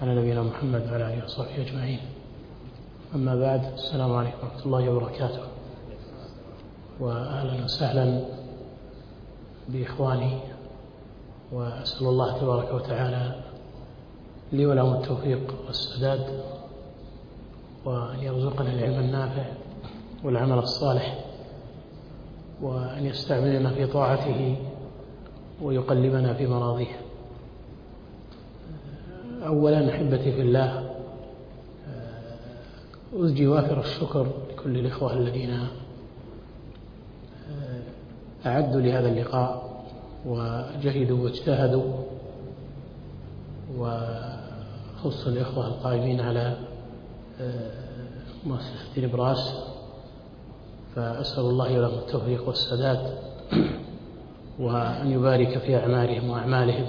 على نبينا محمد وعلى آله وصحبه أجمعين. أما بعد، السلام عليكم ورحمة الله وبركاته، وأهلا وسهلا بإخواني، وأسأل الله تبارك وتعالى لي ولهم التوفيق والسداد، وأن يرزقنا العلم النافع والعمل الصالح، وأن يستعملنا في طاعته ويقلبنا في مراضيه. أولا أحبتي في الله، أزجي وافر الشكر لكل الإخوة الذين أعدوا لهذا اللقاء وجهدوا واجتهدوا، وخص الإخوة القائمين على مؤسسة نبراس، فأسأل الله لهم التوفيق والسداد، وأن يبارك في أعمالهم وأعمالهم.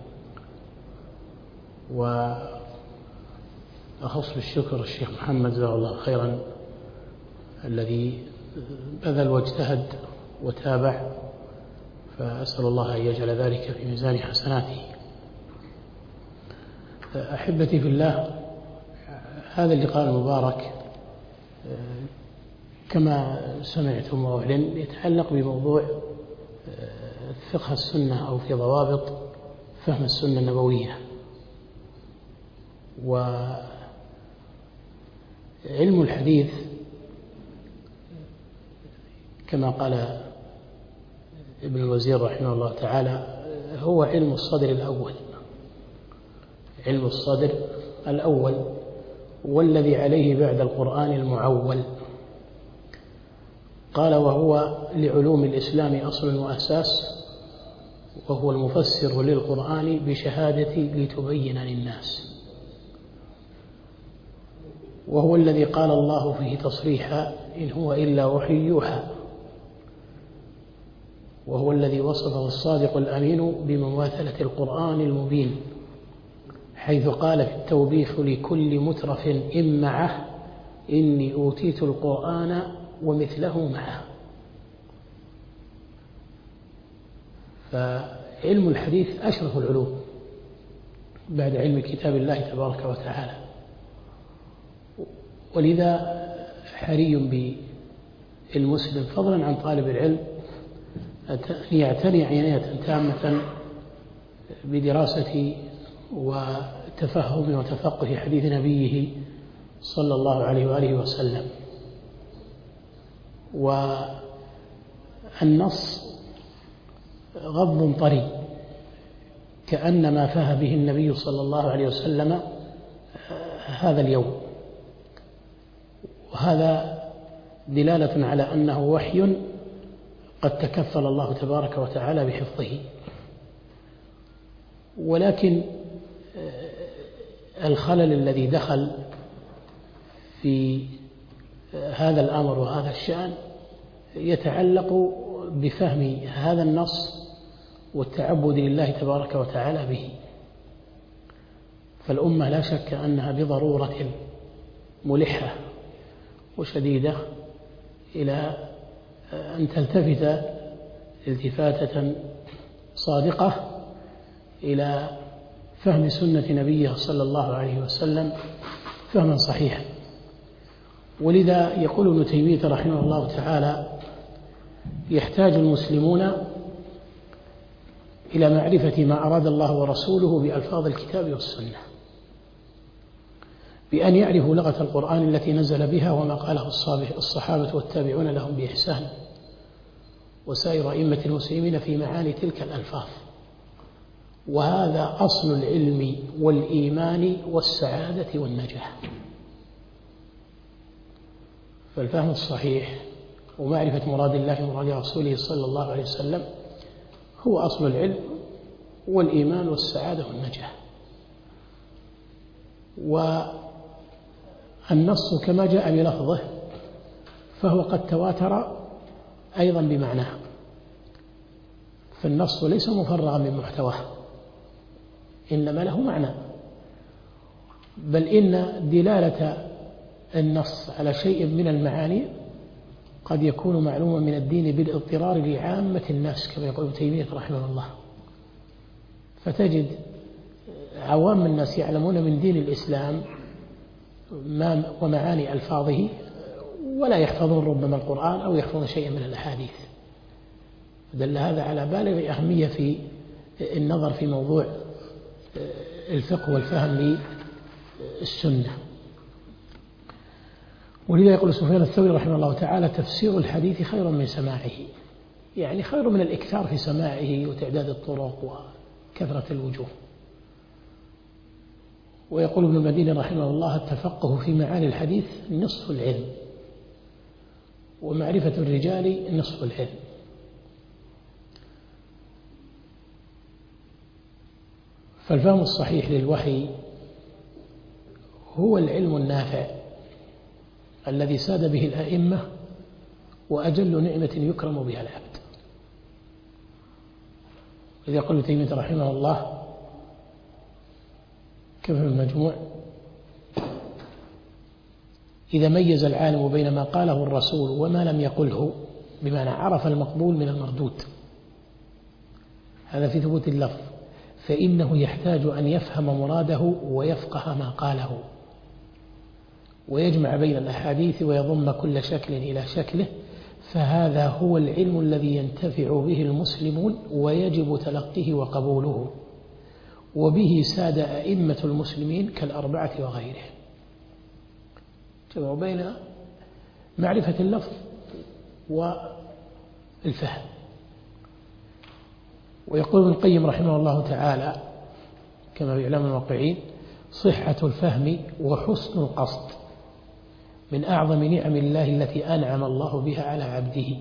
وأخص بالشكر الشيخ محمد جزاه الله خيرا، الذي بذل واجتهد وتابع، فأسأل الله أن يجعل ذلك في ميزان حسناته. أحبتي في الله، هذا اللقاء المبارك كما سمعتم وأعلن يتعلق بموضوع فقه السنة، أو في ضوابط فهم السنة النبوية. وعلم الحديث كما قال ابن الوزير رحمه الله تعالى هو علم الصدر الأول، علم الصدر الأول، والذي عليه بعد القرآن المعول. قال: وهو لعلوم الإسلام أصل وأساس، وهو المفسر للقرآن بشهادة لتبين للناس، وهو الذي قال الله فيه تصريحا: إن هو إلا وحي يوحى، وهو الذي وصفه الصادق الأمين بمماثلة القرآن المبين، حيث قال في التوبيخ لكل مترف إن معه: إني أوتيت القرآن ومثله معه. فعلم الحديث أشرف العلوم بعد علم كتاب الله تبارك وتعالى، ولذا حري بالمسلم فضلا عن طالب العلم أن يعتني عناية تامة بدراسة وتفهم وتفقه حديث نبيه صلى الله عليه وآله وسلم. والنص غض طري، كأنما فاه به النبي صلى الله عليه وسلم هذا اليوم، وهذا دلالة على أنه وحي قد تكفل الله تبارك وتعالى بحفظه. ولكن الخلل الذي دخل في هذا الأمر وهذا الشأن يتعلق بفهم هذا النص والتعبد لله تبارك وتعالى به. فالأمة لا شك أنها بضرورة ملحة وشديدة إلى أن تلتفت التفاتة صادقة إلى فهم سنة نبيه صلى الله عليه وسلم فهما صحيحا. ولذا يقول ابن تيمية رحمه الله تعالى: يحتاج المسلمون إلى معرفة ما أراد الله ورسوله بألفاظ الكتاب والسنة، بأن يعرفوا لغة القرآن التي نزل بها وما قاله الصحابة والتابعون لهم بإحسان، وسائر أئمة المسلمين في معاني تلك الألفاظ. وهذا أصل العلم والإيمان والسعادة والنجاح. فالفهم الصحيح ومعرفة مراد الله ومراد رسوله صلى الله عليه وسلم هو أصل العلم والإيمان والسعادة والنجاح. والنص كما جاء بلفظه فهو قد تواتر أيضا بمعناه، فالنص ليس مفرغا من محتواه، إنما له معنى، بل إن دلالة النص على شيء من المعاني قد يكون معلوما من الدين بالاضطرار لعامة الناس، كما يقول ابن تيمية رحمه الله. فتجد عوام الناس يعلمون من دين الإسلام ومعاني ألفاظه ولا يحفظون ربما القرآن أو يحفظون شيئا من الأحاديث. دل هذا على بالغ أهمية في النظر في موضوع الفقه والفهم للسنة. ولذا يقول سفيان الثوري رحمه الله تعالى: تفسير الحديث خير من سماعه، يعني خير من الإكثار في سماعه وتعداد الطرق وكثرة الوجوه. ويقول ابن المديني رحمه الله: التفقه في معاني الحديث نصف العلم، ومعرفة الرجال نصف العلم. فالفهم الصحيح للوحي هو العلم النافع الذي ساد به الأئمة، وأجل نعمة يكرم بها العبد. إذا يقول ابن تيمية رحمه الله كما في المجموع: إذا ميز العالم بين ما قاله الرسول وما لم يقله، بمعنى عرف المقبول من المردود، هذا في ثبوت اللفظ، فإنه يحتاج أن يفهم مراده ويفقه ما قاله، ويجمع بين الأحاديث ويضم كل شكل إلى شكله، فهذا هو العلم الذي ينتفع به المسلمون ويجب تلقيه وقبوله، وبه ساد أئمة المسلمين كالأربعة وغيرهم. جمعوا بين معرفة اللفظ والفهم. ويقول ابن القيم رحمه الله تعالى كما في إعلام الموقعين: صحة الفهم وحسن القصد من أعظم نعم الله التي أنعم الله بها على عبده،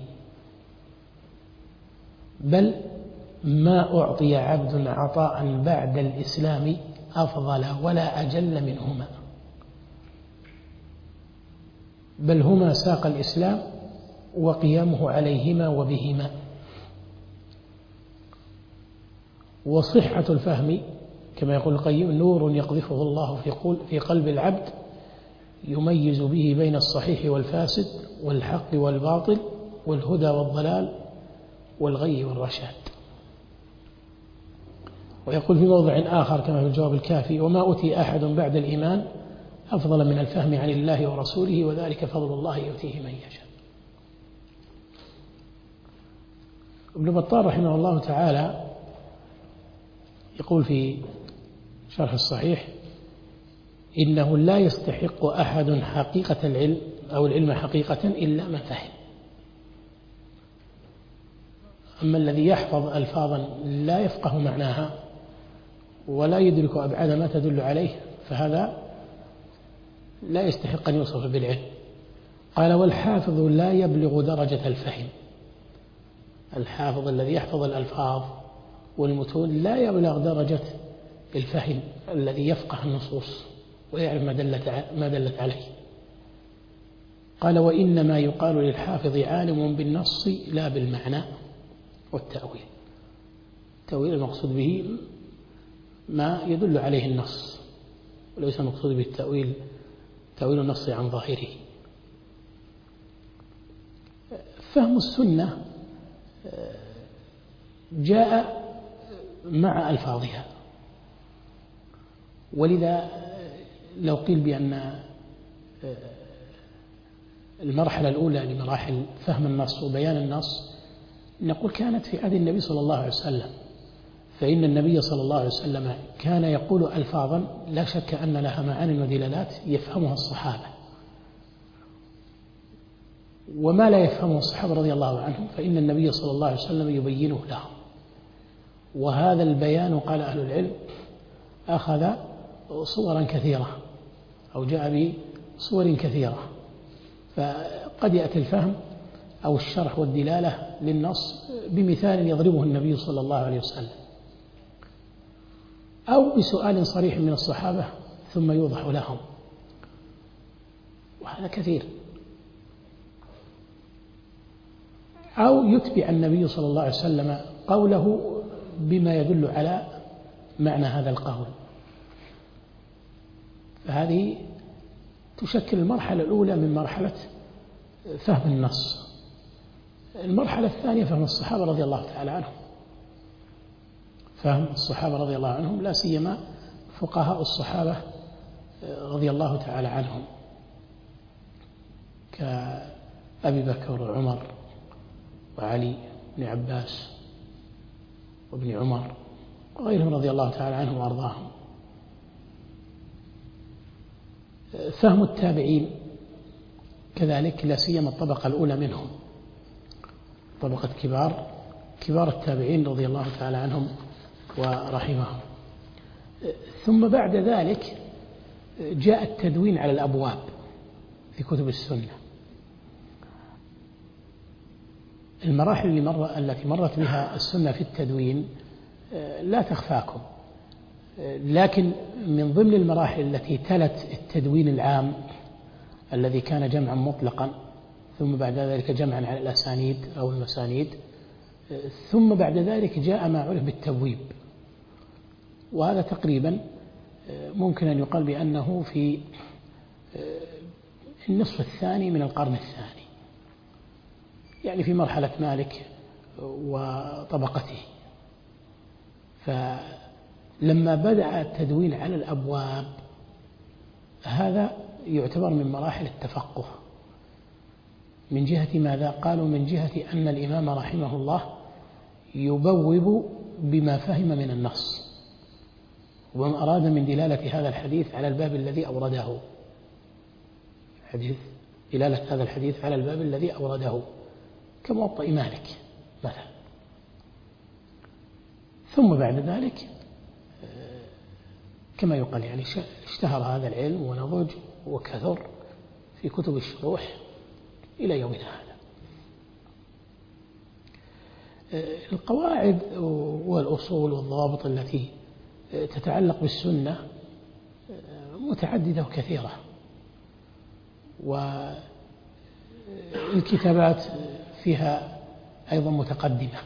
بل ما أعطي عبد عطاء بعد الإسلام أفضل ولا أجل منهما، بل هما ساق الإسلام وقيامه عليهما وبهما. وصحة الفهم كما يقول القيم: نور يقذفه الله في قلب العبد يميز به بين الصحيح والفاسد والحق والباطل والهدى والضلال والغي والرشاد. ويقول في موضع آخر كما في الجواب الكافي: وما أوتي أحد بعد الإيمان أفضل من الفهم عن الله ورسوله، وذلك فضل الله يؤتيه من يشاء. ابن بطال رحمه الله تعالى يقول في شرح الصحيح: إنه لا يستحق أحد حقيقة العلم أو العلم حقيقة إلا من فهم. أما الذي يحفظ ألفاظا لا يفقه معناها ولا يدرك أبعاد ما تدل عليه، فهذا لا يستحق أن يوصف بالعلم. قال: والحافظ لا يبلغ درجة الفهم. الحافظ الذي يحفظ الألفاظ والمتون لا يبلغ درجة الفهم الذي يفقه النصوص ويعرف ما دلت عليه. قال: وإنما يقال للحافظ عالم بالنص لا بالمعنى والتأويل. التأويل المقصود به ما يدل عليه النص، وليس المقصود بالتأويل تأويل النص عن ظاهره. فهم السنة جاء مع ألفاظها، ولذا لو قيل بأن المرحلة الأولى لمراحل فهم النص وبيان النص نقول كانت في عهد النبي صلى الله عليه وسلم، فإن النبي صلى الله عليه وسلم كان يقول ألفاظا لا شك أن لها معان ودلالات يفهمها الصحابة، وما لا يفهمه الصحابة رضي الله عنهم فإن النبي صلى الله عليه وسلم يبينه لهم. وهذا البيان قال أهل العلم أخذ صورا كثيرة أو جاء بصور كثيرة، فقد يأتي الفهم أو الشرح والدلالة للنص بمثال يضربه النبي صلى الله عليه وسلم، أو بسؤال صريح من الصحابة ثم يوضح لهم، وهذا كثير. أو يتبع النبي صلى الله عليه وسلم قوله بما يدل على معنى هذا القول. فهذه تشكل المرحلة الأولى من مرحلة فهم النص. المرحلة الثانية فهم الصحابة رضي الله تعالى عنهم، فهم الصحابة رضي الله عنهم لا سيما فقهاء الصحابة رضي الله تعالى عنهم كأبي بكر وعمر وعلي بن عباس وابن عمر وغيرهم رضي الله تعالى عنهم وأرضاهم. فهم التابعين كذلك، لا سيما الطبقة الأولى منهم، طبقة كبار التابعين رضي الله تعالى عنهم ورحمهم. ثم بعد ذلك جاء التدوين على الأبواب في كتب السنة. المراحل التي مرت بها السنة في التدوين لا تخفاكم، لكن من ضمن المراحل التي تلت التدوين العام الذي كان جمعا مطلقا، ثم بعد ذلك جمعا على الأسانيد أو المسانيد، ثم بعد ذلك جاء ما عرف بالتبويب، وهذا تقريبا ممكن أن يقال بأنه في النصف الثاني من القرن الثاني، يعني في مرحلة مالك وطبقته. فلما بدأ التدوين على الأبواب هذا يعتبر من مراحل التفقه. من جهة ماذا؟ قالوا من جهة أن الإمام رحمه الله يبوب بما فهم من النص، وما أراد من دلالة هذا الحديث على الباب الذي أورده، دلالة هذا الحديث على الباب الذي أورده كموطأ مالك مثلا. ثم بعد ذلك كما يقال يعني اشتهر هذا العلم ونضج وكثر في كتب الشروح إلى يومنا هذا. القواعد والأصول والضوابط التي تتعلق بالسنة متعددة وكثيرة، والكتابات فيها أيضا متقدمة.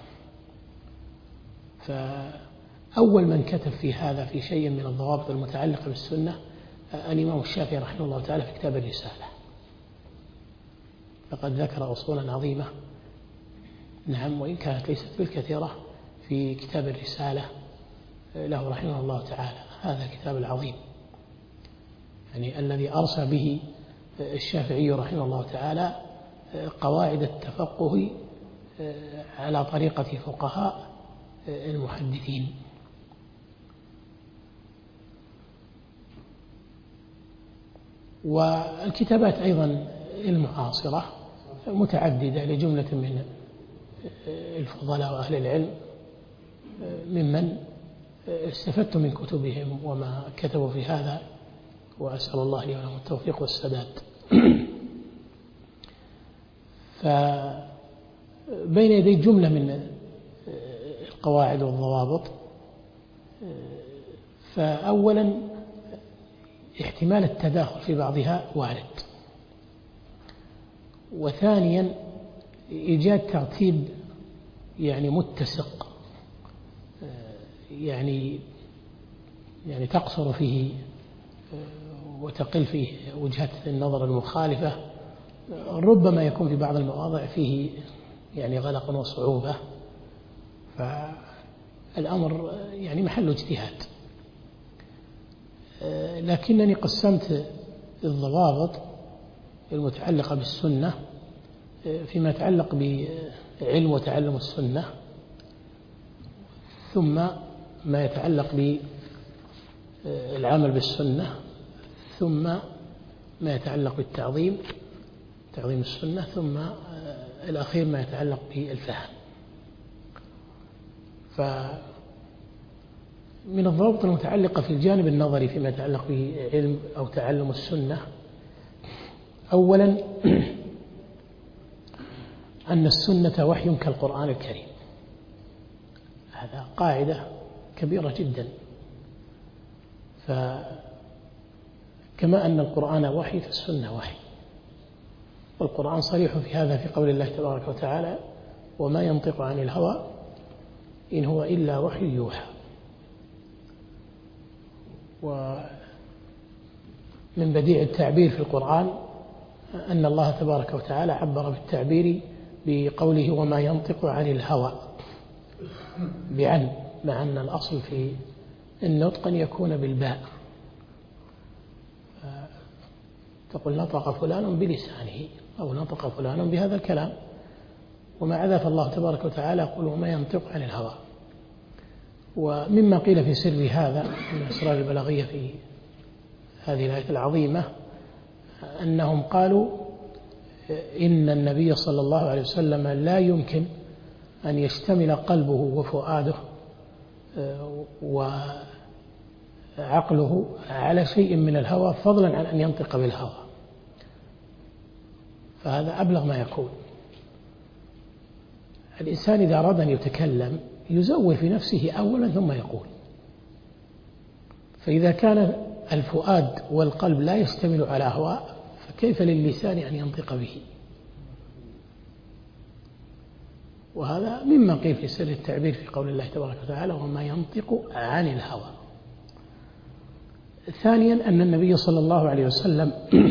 فأول من كتب في هذا في شيء من الضوابط المتعلقة بالسنة الإمام الشافعي رحمه الله تعالى في كتاب الرسالة، فقد ذكر أصولا عظيمة، نعم، وإن كانت ليست بالكثيرة، في كتاب الرسالة له رحمه الله تعالى. هذا الكتاب العظيم يعني الذي أرسى به الشافعي رحمه الله تعالى قواعد التفقه على طريقة فقهاء المحدثين. والكتابات أيضا المعاصرة متعددة لجملة من الفضلاء وأهل العلم ممن استفدت من كتبهم وما كتبوا في هذا، وأسأل الله لي ولهم التوفيق والسداد. فبين يدي جملة من القواعد والضوابط. فأولا احتمال التداخل في بعضها وارد، وثانيا إيجاد ترتيب يعني متسق، يعني تقصر فيه وتقل فيه وجهة النظر المخالفة. ربما يكون في بعض المواضع فيه يعني غلق وصعوبة، فالأمر يعني محل اجتهاد. لكنني قسمت الضوابط المتعلقة بالسنة فيما يتعلق بعلم وتعلم السنة، ثم ما يتعلق بالعمل بالسنة، ثم ما يتعلق بالتعظيم، تعظيم السنة، ثم الأخير ما يتعلق بالفهم. فمن الضوابط المتعلقة في الجانب النظري فيما يتعلق بعلم أو تعلم السنة، أولا أن السنة وحي كالقرآن الكريم. هذا قاعدة كبيرة جدا. فكما أن القرآن وحي فالسنة وحي، والقرآن صريح في هذا في قول الله تبارك وتعالى: وما ينطق عن الهوى إن هو إلا وحي يوحى. ومن بديع التعبير في القرآن أن الله تبارك وتعالى عبر بالتعبير بقوله: وما ينطق عن الهوى، بعن، مع أن الأصل في النطق أن يكون بالباء، تقول نطق فلان بلسانه أو نطق فلان بهذا الكلام، ومع ذلك الله تبارك وتعالى يقول وما ينطق عن الهوى. ومما قيل في سر هذا من الأسرار البلاغية في هذه الآية العظيمة أنهم قالوا إن النبي صلى الله عليه وسلم لا يمكن أن يشتمل قلبه وفؤاده وعقله على شيء من الهوى فضلا عن أن ينطق بالهوى، فهذا أبلغ ما يكون. الإنسان إذا أراد أن يتكلم يزور في نفسه أولا ثم يقول، فإذا كان الفؤاد والقلب لا يشتمل على هواء فكيف للسان أن ينطق به؟ وهذا مما قيل في سر التعبير في قول الله تبارك وتعالى وما ينطق عن الهوى. ثانيا أن النبي صلى الله عليه وسلم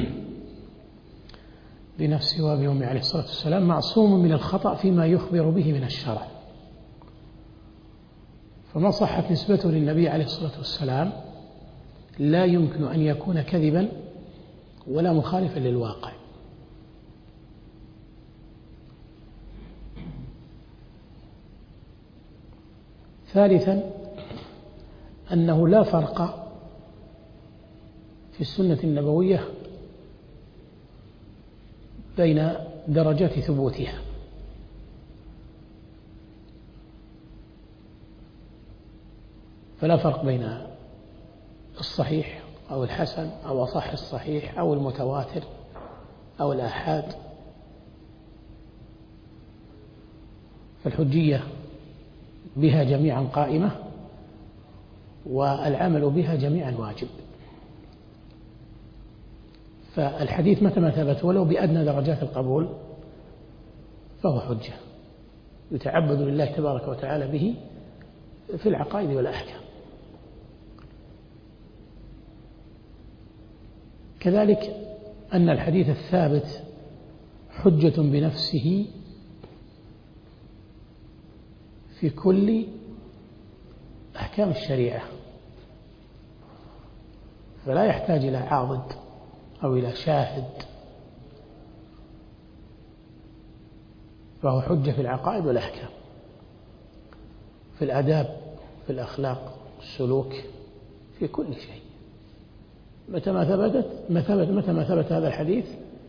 بنفسه وبيومه عليه الصلاة والسلام معصوم من الخطأ فيما يخبر به من الشرع، فما صحت نسبته للنبي عليه الصلاة والسلام لا يمكن أن يكون كذبا ولا مخالفا للواقع. ثالثا أنه لا فرق في السنة النبوية بين درجات ثبوتها، فلا فرق بين الصحيح أو الحسن أو أصح الصحيح أو المتواتر أو الآحاد، فالحجية بها جميعا قائمة والعمل بها جميعا واجب. فالحديث متى ما ثبت ولو بأدنى درجات القبول فهو حجة يتعبد لله تبارك وتعالى به في العقائد والأحكام. كذلك أن الحديث الثابت حجة بنفسه في كل أحكام الشريعة، فلا يحتاج إلى عاضد أو إلى شاهد، فهو حجة في العقائد والأحكام، في الآداب، في الأخلاق، السلوك، في كل شيء. متى ما ثبت هذا الحديث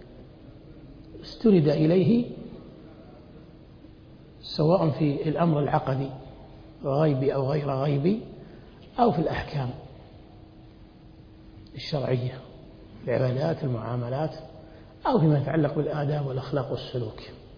استند إليه سواء في الأمر العقدي غيبي أو غير غيبي أو في الأحكام الشرعية العبادات المعاملات أو فيما يتعلق بالآداب والأخلاق والسلوك.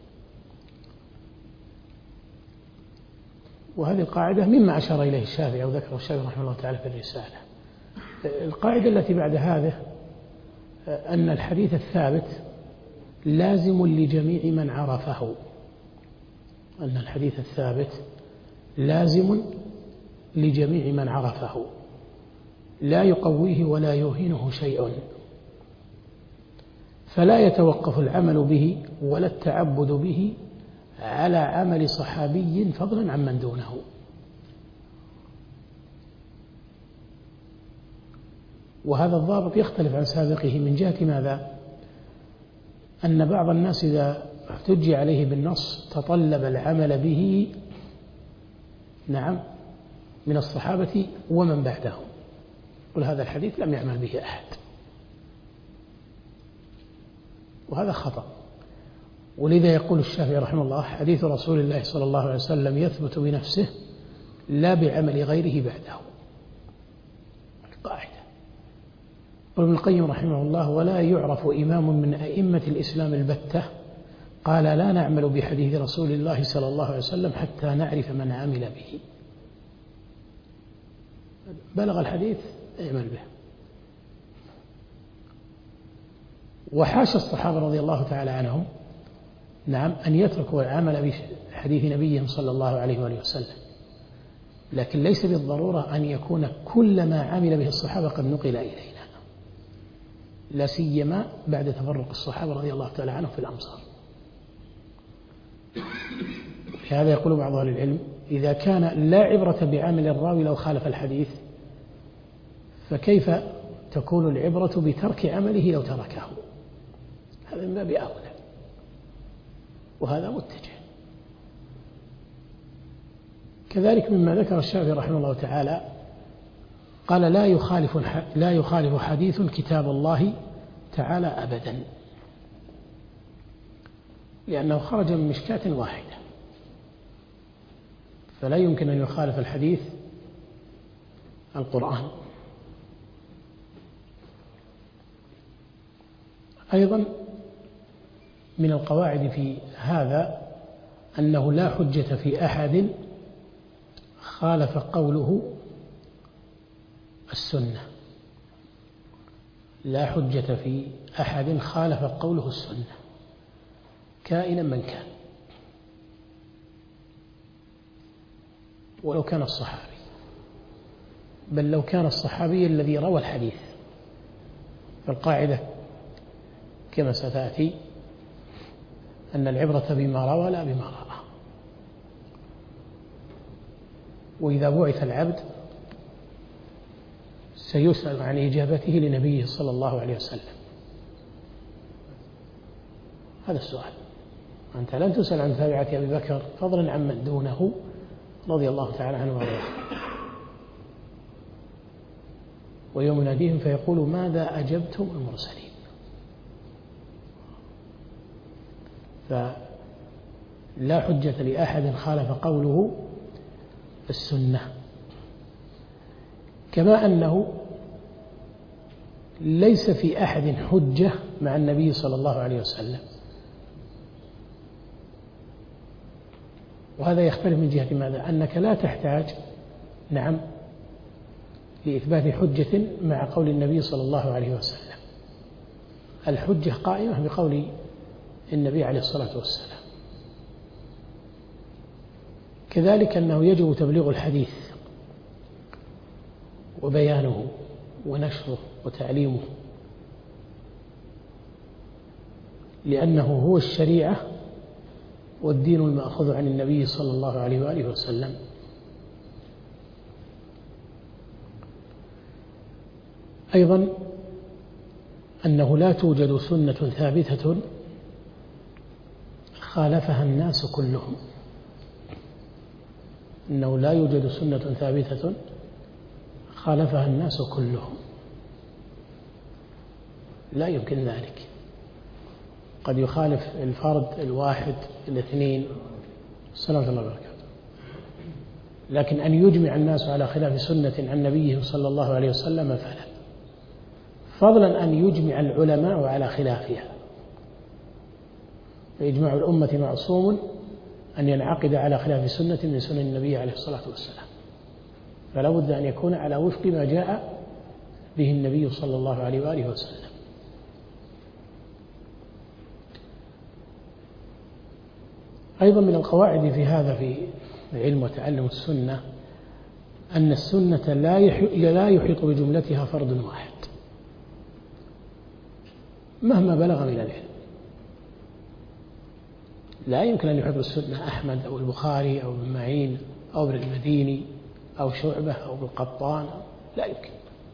وهذه القاعدة مما أشار إليه الشافعي أو ذكره الشافعي رحمه الله تعالى في الرسالة. القاعدة التي بعد هذه أن الحديث الثابت لازم لجميع من عرفه، أن الحديث الثابت لازم لجميع من عرفه لا يقويه ولا يوهنه شيء، فلا يتوقف العمل به ولا التعبد به على عمل صحابي فضلا عن من دونه. وهذا الضابط يختلف عن سابقه من جهة ماذا؟ أن بعض الناس إذا احتج عليه بالنص تطلب العمل به نعم من الصحابة ومن بعدهم، قل هذا الحديث لم يعمل به أحد، وهذا خطأ. ولذا يقول الشافعي رحمه الله حديث رسول الله صلى الله عليه وسلم يثبت بنفسه لا بعمل غيره بعده، القاعدة. وابن القيم رحمه الله ولا يعرف إمام من أئمة الإسلام البتة قال لا نعمل بحديث رسول الله صلى الله عليه وسلم حتى نعرف من عمل به. بلغ الحديث اعمل به. وحاشا الصحابة رضي الله تعالى عنهم نعم أن يتركوا العمل بحديث نبيهم صلى الله عليه وآله وسلم، لكن ليس بالضرورة أن يكون كل ما عمل به الصحابة قد نقل إلينا، لا سيما بعد تفرق الصحابة رضي الله تعالى عنهم في الأمصار. لهذا يقول بعض أهل العلم إذا كان لا عبرة بعمل الراوي لو خالف الحديث فكيف تكون العبرة بترك عمله لو تركه؟ هذا من باب أولى، وهذا متجه. كذلك مما ذكر الشافعي رحمه الله تعالى قال لا يخالف حديث كتاب الله تعالى أبدا، لأنه خرج من مشكاة واحدة، فلا يمكن أن يخالف الحديث القرآن. أيضا من القواعد في هذا أنه لا حجة في أحد خالف قوله السنة، لا حجة في أحد خالف قوله السنة كائنا من كان، ولو كان الصحابي، بل لو كان الصحابي الذي روى الحديث. فالقاعدة كما ستأتي أن العبرة بما روى لا بما رأى. وإذا بعث العبد سيسأل عن إجابته لنبيه صلى الله عليه وسلم. هذا السؤال، أنت لن تسأل عن تابعة أبي بكر فضلا عمن دونه رضي الله تعالى عنه وارضاه. ويوم يناديهم فيقول ماذا أجبتم المرسلين؟ فلا حجة لأحد خالف قوله السنة، كما أنه ليس في أحد حجة مع النبي صلى الله عليه وسلم. وهذا يختلف من جهة ماذا؟ أنك لا تحتاج لإثبات حجة مع قول النبي صلى الله عليه وسلم، الحجة قائمة بقول النبي عليه الصلاة والسلام. كذلك أنه يجب تبليغ الحديث وبيانه ونشره وتعليمه، لأنه هو الشريعة والدين المأخوذ عن النبي صلى الله عليه وآله وسلم. أيضا أنه لا توجد سنة ثابتة خالفها الناس كلهم، أنه لا يوجد سنة ثابتة خالفها الناس كلهم، لا يمكن ذلك. قد يخالف الفرد الواحد الاثنين سلامة الله وبركاته، لكن أن يجمع الناس على خلاف سنة عن نبيه صلى الله عليه وسلم فلا، فضلا أن يجمع العلماء على خلافها. فإجماع الأمة معصوم أن ينعقد على خلاف سنة من سنن النبي عليه الصلاة والسلام، فلا بد أن يكون على وفق ما جاء به النبي صلى الله عليه وآله وسلم. أيضا من القواعد في هذا في علم وتعلم السنة أن السنة لا يحيط بجملتها فرد واحد مهما بلغ من العلم. لا يمكن أن يحيط بالسنة أحمد أو البخاري أو ابن معين أو ابن المديني أو شعبة أو ابن قطان، لا يمكن.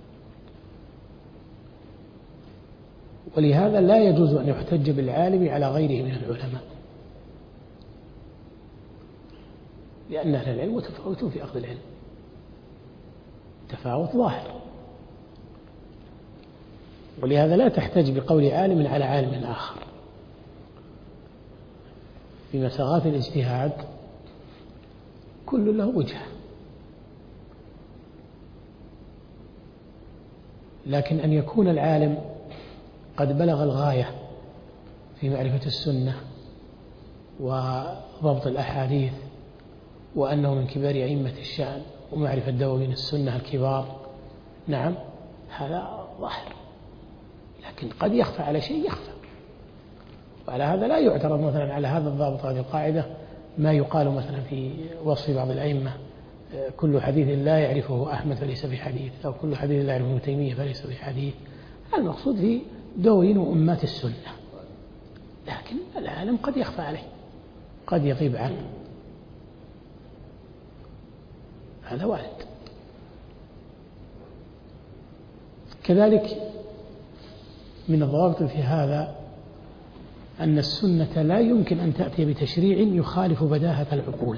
ولهذا لا يجوز أن يحتج بالعالم على غيره من العلماء، لأن أهل العلم متفاوتون في أخذ العلم، تفاوت ظاهر. ولهذا لا تحتج بقول عالم على عالم آخر. في مساغات الاجتهاد كل له وجهة، لكن أن يكون العالم قد بلغ الغاية في معرفة السنة وضبط الأحاديث، وأنه من كبار أئمة الشأن ومعرفة دواوين السنة الكبار، نعم هذا ظاهر، لكن قد يخفى على شيء يخفى. وعلى هذا لا يعترض مثلا على هذا الضابط، هذه القاعدة، ما يقال مثلا في وصف بعض الأئمة كل حديث لا يعرفه أحمد فليس بحديث، أو كل حديث لا يعرفه ابن تيمية فليس بحديث. المقصود في دواوين وأمات السنة، لكن العالم قد يخفى عليه، قد يغيب عنه، هذا وارد. كذلك من الضوابط في هذا أن السنة لا يمكن أن تأتي بتشريع يخالف بداهة العقول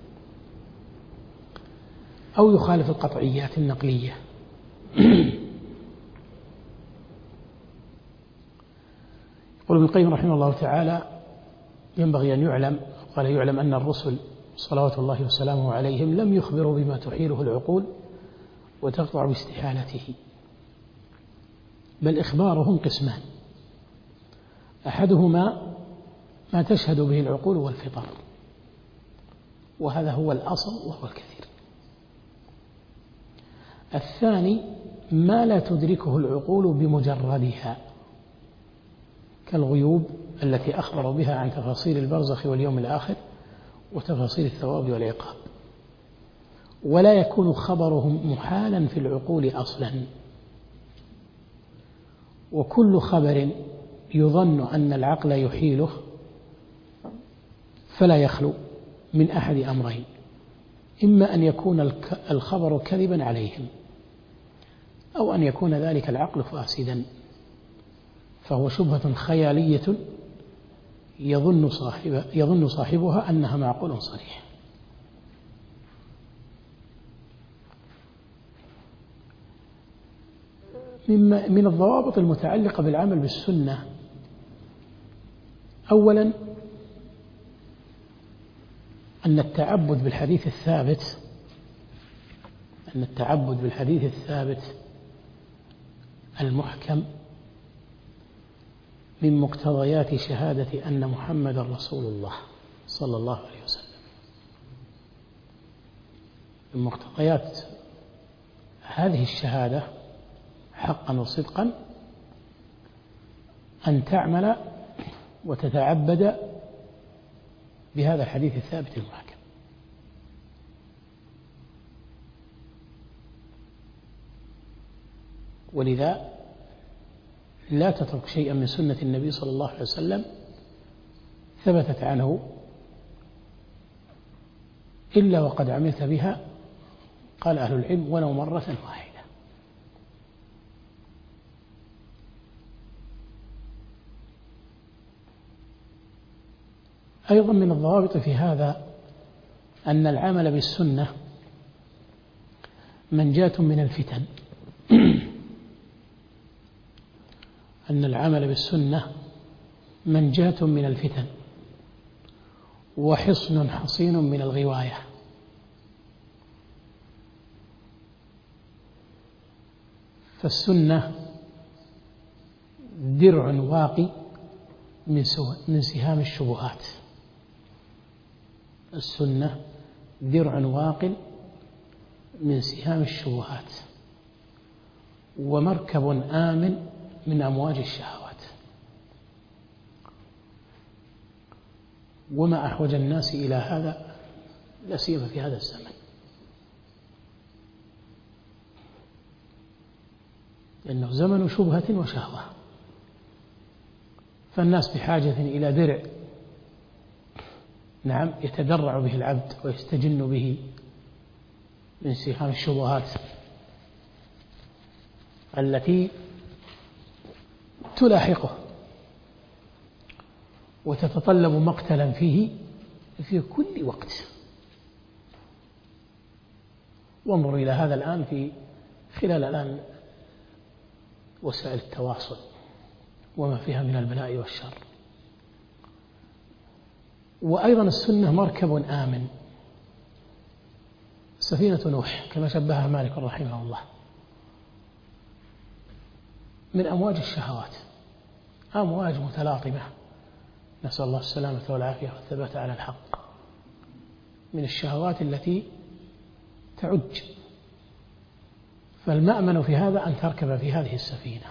أو يخالف القطعيات النقلية. يقول ابن القيم رحمه الله تعالى: ينبغي أن يعلم أن الرسل صلوات الله وسلامه عليهم لم يخبروا بما تحيله العقول وتقطع باستحالته، بل إخبارهم قسمان: أحدهما ما تشهد به العقول والفطر، وهذا هو الأصل وهو الكثير. الثاني ما لا تدركه العقول بمجردها، كالغيوب التي أخبر بها عن تفاصيل البرزخ واليوم الآخر وتفاصيل الثواب والعقاب، ولا يكون خبرهم محالا في العقول أصلا. وكل خبر يظن أن العقل يحيله فلا يخلو من أحد أمرين: إما أن يكون الخبر كذبا عليهم، أو أن يكون ذلك العقل فاسدا، فهو شبهة خيالية يظن صاحبها أنها معقول صريح. من الضوابط المتعلقة بالعمل بالسنة: أولا أن التعبد بالحديث الثابت المحكم من مقتضيات شهادة أن محمد رسول الله صلى الله عليه وسلم. من مقتضيات هذه الشهادة حقا وصدقا أن تعمل وتتعبد بهذا الحديث الثابت المحكم. ولذا لا تترك شيئا من سنة النبي صلى الله عليه وسلم ثبتت عنه إلا وقد عملت بها، قال أهل العلم، ولو مرة واحدة. أيضا من الضوابط في هذا أن العمل بالسنة منجاة من الفتن. أن العمل بالسنة منجاة من الفتن وحصن حصين من الغواية. فالسنة درع واقي من سهام الشبهات. السنة درع واق من سهام الشبهات، ومركب آمن من أمواج الشهوات. وما أحوج الناس إلى هذا لا سيما في هذا الزمن، لأنه زمن شبهة وشهوة، فالناس بحاجة إلى درع يتدرع به العبد ويستجن به من سهام الشبهات التي تلاحقه وتتطلب مقتلا فيه في كل وقت. وانظر إلى هذا الآن في خلال الآن وسائل التواصل وما فيها من البلاء والشر. وأيضا السنة مركب آمن، سفينة نوح كما شبهها مالك رحمه الله، من أمواج الشهوات، أمواج متلاطمة، نسأل الله السلامة والعافية والثبات على الحق، من الشهوات التي تعج. فالمأمن في هذا أن تركب في هذه السفينة،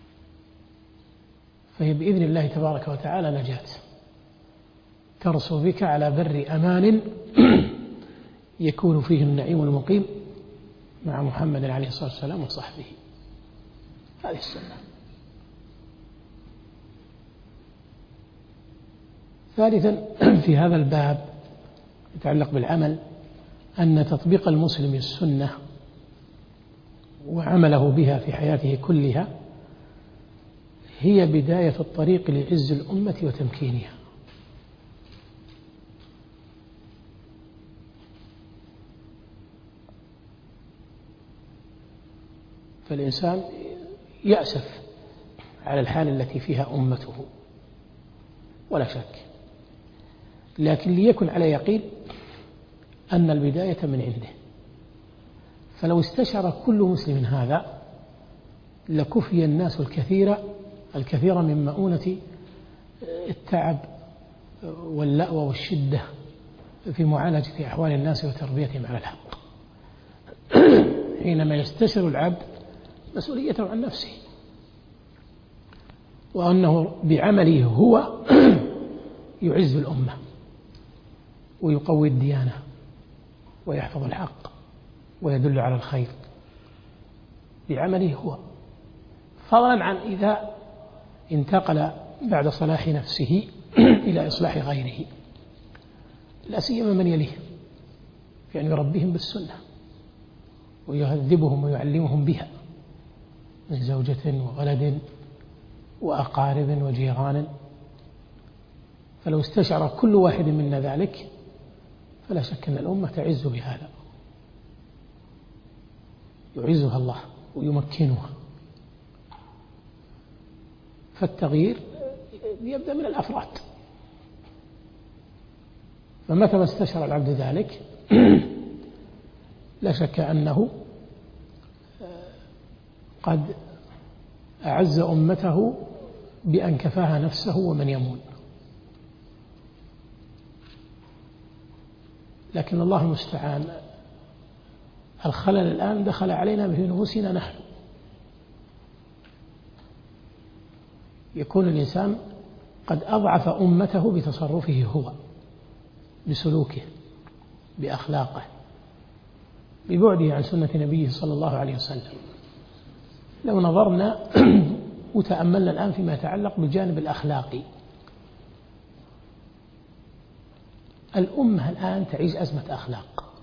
فهي بإذن الله تبارك وتعالى نجاة ترسو بك على بر أمان يكون فيه النعيم المقيم مع محمد عليه الصلاة والسلام وصحبه. هذه السنة. ثالثا في هذا الباب يتعلق بالعمل أن تطبيق المسلم السنة وعمله بها في حياته كلها هي بداية الطريق لعز الأمة وتمكينها. فالإنسان يأسف على الحال التي فيها أمته ولا شك، لكن ليكن على يقين أن البداية من عنده. فلو استشعر كل مسلم هذا لكفي الناس الكثير من مؤونة التعب واللأوى والشدة في معالجة أحوال الناس وتربيتهم على الحق، حينما يستشعر العبد مسؤوليته عن نفسه، وأنه بعمله هو يعز الأمة ويقوي الديانة ويحفظ الحق ويدل على الخير بعمله هو، فضلا عن إذا انتقل بعد صلاح نفسه إلى إصلاح غيره، لا سيما من يليه، يعني يربيهم بالسنة ويهذبهم ويعلمهم بها من زوجة وولد وأقارب وجيران. فلو استشعر كل واحد منا ذلك فلا شك أن الأمة تعز بهذا، يعزها الله ويمكنها. فالتغيير يبدأ من الأفراد، فمتى ما استشعر العبد ذلك لا شك أنه قد أعز أمته بأن كفاها نفسه ومن يمون. لكن الله المستعان الخلل الآن دخل علينا في نفوسنا نحن. يكون الإنسان قد أضعف أمته بتصرفه هو، بسلوكه، بأخلاقه، ببعده عن سنة نبيه صلى الله عليه وسلم. لو نظرنا وتأملنا الآن فيما يتعلق بالجانب الأخلاقي، الأمة الآن تعيش أزمة أخلاق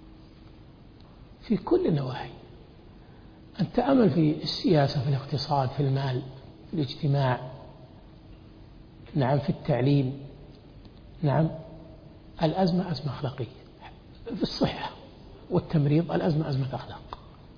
في كل النواحي. أن تأمل في السياسة، في الاقتصاد، في المال، في الاجتماع، نعم، في التعليم، نعم، الأزمة أزمة أخلاقية. في الصحة والتمريض الأزمة أزمة أخلاق.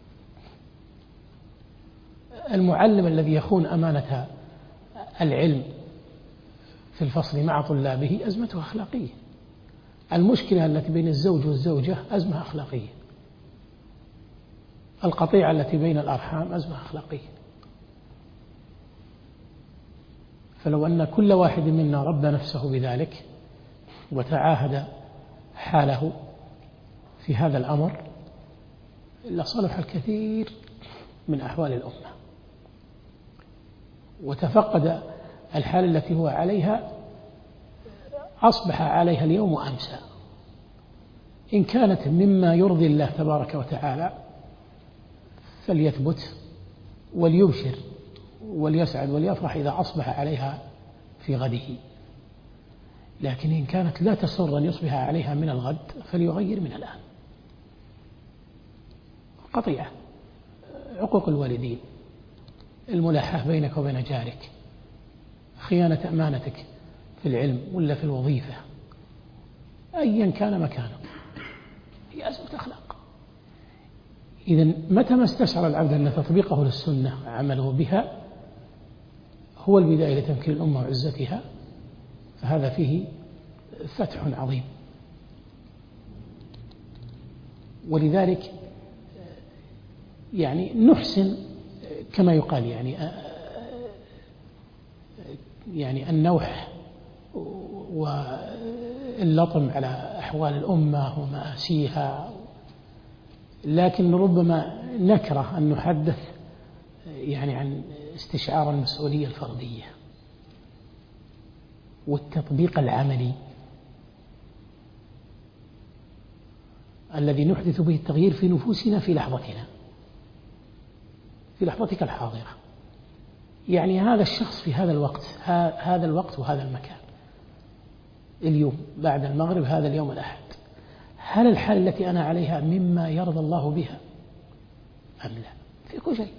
المعلم الذي يخون أمانة العلم في الفصل مع طلابه أزمته أخلاقية. المشكلة التي بين الزوج والزوجة أزمة أخلاقية. القطيعة التي بين الأرحام أزمة أخلاقية. فلو أن كل واحد منا ربى نفسه بذلك وتعاهد حاله في هذا الأمر لصلح الكثير من أحوال الأمة، وتفقد الحال التي هو عليها أصبح عليها اليوم وأمسى. إن كانت مما يرضي الله تبارك وتعالى فليثبت وليبشر وليسعد وليفرح إذا أصبح عليها في غده، لكن إن كانت لا تسر أن يصبح عليها من الغد فليغير من الآن. قطيعة، عقوق الوالدين، الملاحاة بينك وبين جارك، خيانة أمانتك في العلم ولا في الوظيفة، أيا كان مكانه، هي أزمة أخلاق. إذن متى ما استشعر العبد أن تطبيقه للسنة عمله بها هو البداية لتمكين الأمة وعزتها، فهذا فيه فتح عظيم. ولذلك يعني نحسن كما يقال يعني النوح واللطم على أحوال الأمة ومآسيها، لكن ربما نكره أن نحدث عن استشعار المسؤولية الفردية والتطبيق العملي الذي نحدث به التغيير في نفوسنا في لحظتنا، في لحظتك الحاضرة. يعني هذا الشخص في هذا الوقت وهذا المكان، اليوم بعد المغرب هذا اليوم الأحد، هل الحال التي أنا عليها مما يرضى الله بها أم لا؟ في كل شيء.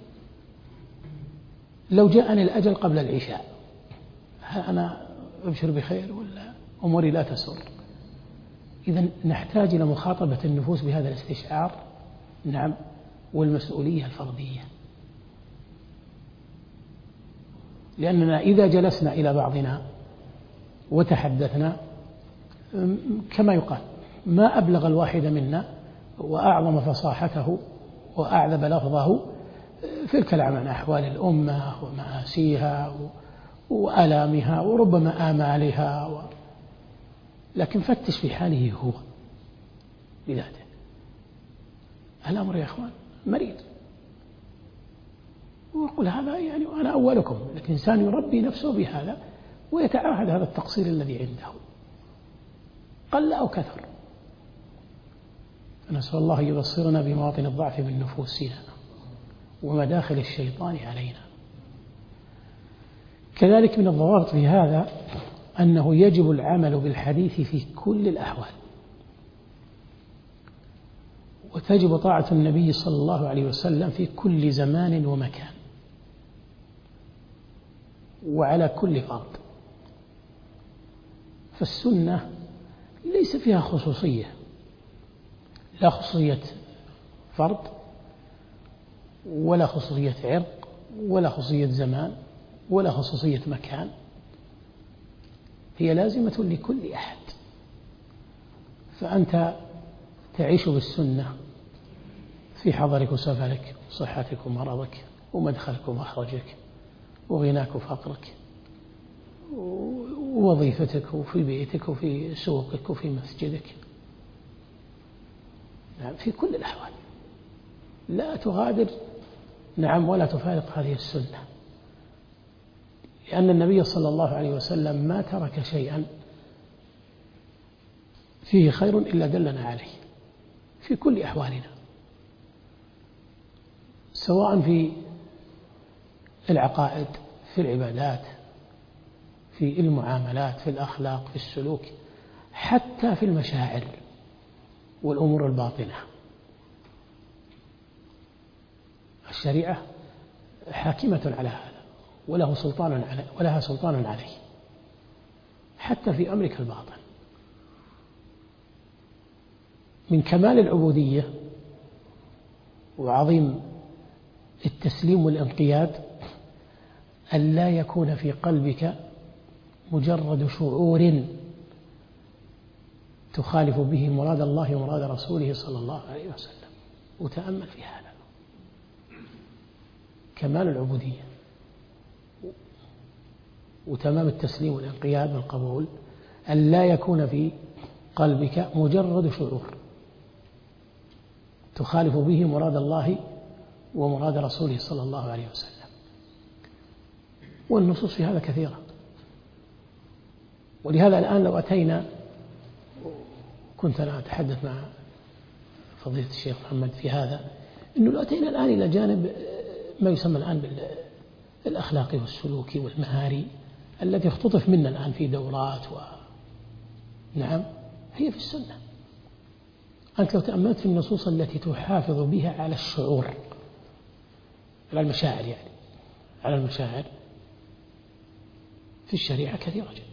لو جاءني الأجل قبل العشاء هل أنا أبشر بخير ولا أموري لا تسر؟ إذن نحتاج إلى مخاطبة النفوس بهذا الاستشعار، نعم، والمسؤولية الفردية. لأننا إذا جلسنا إلى بعضنا وتحدثنا كما يقال ما أبلغ الواحد منا وأعظم فصاحته وأعذب لفظه في الكلام عن أحوال الأمة ومآسيها وآلامها وربما آمالها لكن فتش في حاله هو بذاته. الأمر يا أخوان مريض، وأقول هذا يعني وأنا أولكم، لكن إنسان يربي نفسه بهذا ويتعاهد هذا التقصير الذي عنده قل أو كثر. نسأل الله يبصرنا بمواطن الضعف من نفوسنا ومداخل الشيطان علينا. كذلك من الضوابط في هذا أنه يجب العمل بالحديث في كل الأحوال، وتجب طاعة النبي صلى الله عليه وسلم في كل زمان ومكان وعلى كل فرد. فالسنة ليس فيها خصوصية، لا خصوصية فرد ولا خصوصية عرق ولا خصوصية زمان ولا خصوصية مكان، هي لازمة لكل أحد. فأنت تعيش بالسنة في حضرك وسفرك وصحتك ومرضك ومدخلك ومخرجك وغناك وفقرك ووظيفتك وفي بيتك وفي سوقك وفي مسجدك، نعم، في كل الأحوال لا تغادر، نعم، ولا تفارق هذه السنة، لأن النبي صلى الله عليه وسلم ما ترك شيئا فيه خير إلا دلنا عليه في كل أحوالنا، سواء في العقائد، في العبادات، في المعاملات، في الأخلاق، في السلوك، حتى في المشاعر والأمور الباطنة. الشريعة حاكمة على هذا ولها سلطان عليه حتى في أمرك الباطن. من كمال العبودية وعظيم التسليم والانقياد أن لا يكون في قلبك مجرد شعور تخالف به مراد الله ومراد رسوله صلى الله عليه وسلم. وتأمل في هذا كمال العبودية وتمام التسليم والانقياد والقبول، أن لا يكون في قلبك مجرد شعور تخالف به مراد الله ومراد رسوله صلى الله عليه وسلم. والنصوص في هذا كثيرة. ولهذا الآن لو أتينا، كنت أنا أتحدث مع فضيلة الشيخ محمد في هذا، أنه لو أتينا الآن إلى جانب ما يسمى الآن بالأخلاق والسلوك والمهاري التي اختطف منا الآن في دورات نعم، هي في السنة. أنت لو تأملت في النصوص التي تحافظ بها على الشعور، على المشاعر، يعني على المشاعر في الشريعة كثيرة جدا،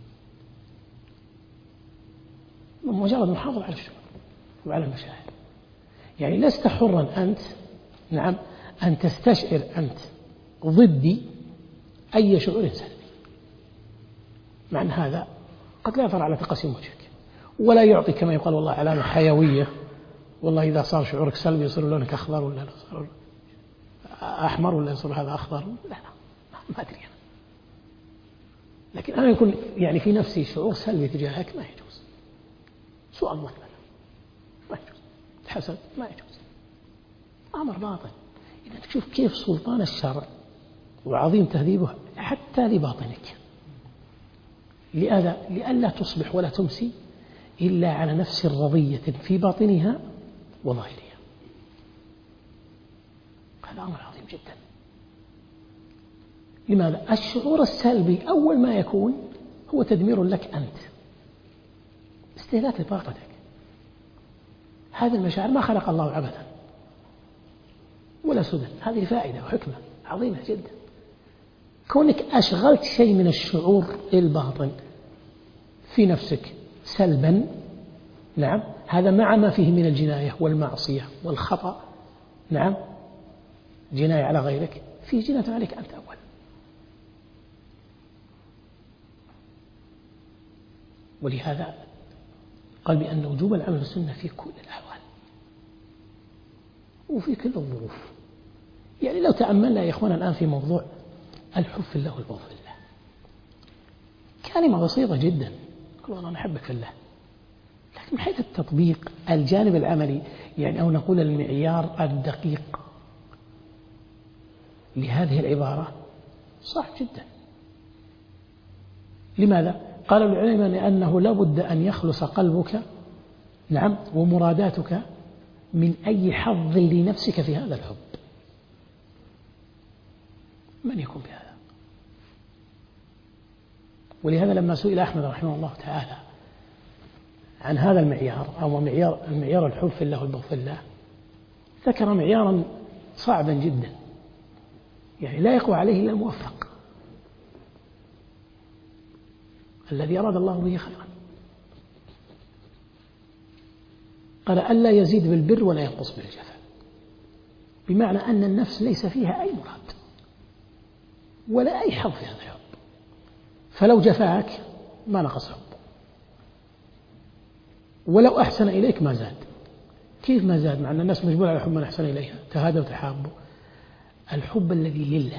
مجرد محافظة على الشعور وعلى المشاعر. يعني لست حرا أنت، نعم، أن تستشعر أنت ضدي أي شعور سلبي، مع أن هذا قد لا يظهر على تقسيم وجهك ولا يعطي كما يقال والله علامة حيوية، والله إذا صار شعورك سلبي يصير لونك أخضر ولا يصير أحمر ولا يصير هذا أخضر، لا ما أدري أنا. لكن أنا يكون يعني في نفسي شعور سلبي تجاهك ما يجوز، سوء الظن ما يجوز، الحسد ما يجوز، أمر باطن. إذا تشوف كيف سلطان الشرع وعظيم تهذيبه حتى لباطنك، لئلا تصبح ولا تمسي إلا على نفس رضية في باطنها وظاهرها. هذا أمر عظيم جدا. لماذا؟ الشعور السلبي أول ما يكون هو تدمير لك أنت، استهلاك لطاقتك. هذه المشاعر ما خلق الله عبثا، ولا سدى. هذه فائدة وحكمة عظيمة جدا. كونك أشغلت شيء من الشعور الباطن في نفسك سلبا، نعم، هذا مع ما فيه من الجناية والمعصية والخطأ، نعم، جناية على غيرك، في جناية عليك أنت أولا. ولهذا قال بأن وجوب العمل بالسنة في كل الأحوال وفي كل الظروف. يعني لو تأملنا يا إخوانا الآن في موضوع الحب في الله والبغض في الله، كلمة بسيطة جدا، قل والله أنا أحبك في الله، لكن من حيث التطبيق الجانب العملي، يعني أو نقول المعيار الدقيق لهذه العبارة صعب جدا. لماذا؟ قال العلماء لأنه لا بد أن يخلص قلبك، نعم، ومراداتك من أي حظ لنفسك في هذا الحب. من يكون بهذا؟ ولهذا لما سئل أحمد رحمه الله تعالى عن هذا المعيار أو معيار الحب في الله والبغض في الله، ذكر معيارا صعبا جدا، يعني لا يقوى عليه إلا الموفق الذي أراد الله به خيرا. قال ألا يزيد بالبر ولا ينقص بالجفاء، بمعنى أن النفس ليس فيها أي مراد ولا أي حظ في هذا الحب، فلو جفاك ما نقص حبه، ولو أحسن إليك ما زاد. كيف ما زاد؟ مع أن الناس مجبولة على حب من أحسن إليها، تهادوا وتحابوا. الحب الذي لله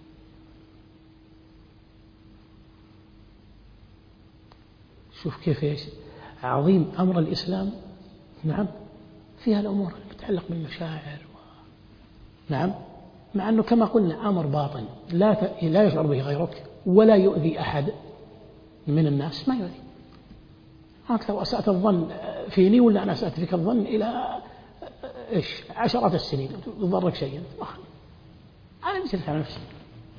شوف كيف إيش عظيم أمر الإسلام، نعم، فيها الأمور المتعلق بالمشاعر نعم، مع أنه كما قلنا أمر باطن لا يشعر به غيرك ولا يؤذي أحد من الناس، ما يؤذي. أنت لو أسأت الظن فيني ولا أنا أسأت فيك الظن إلى عشرات السنين يضرك شيئا، أنا بجلس على نفسي،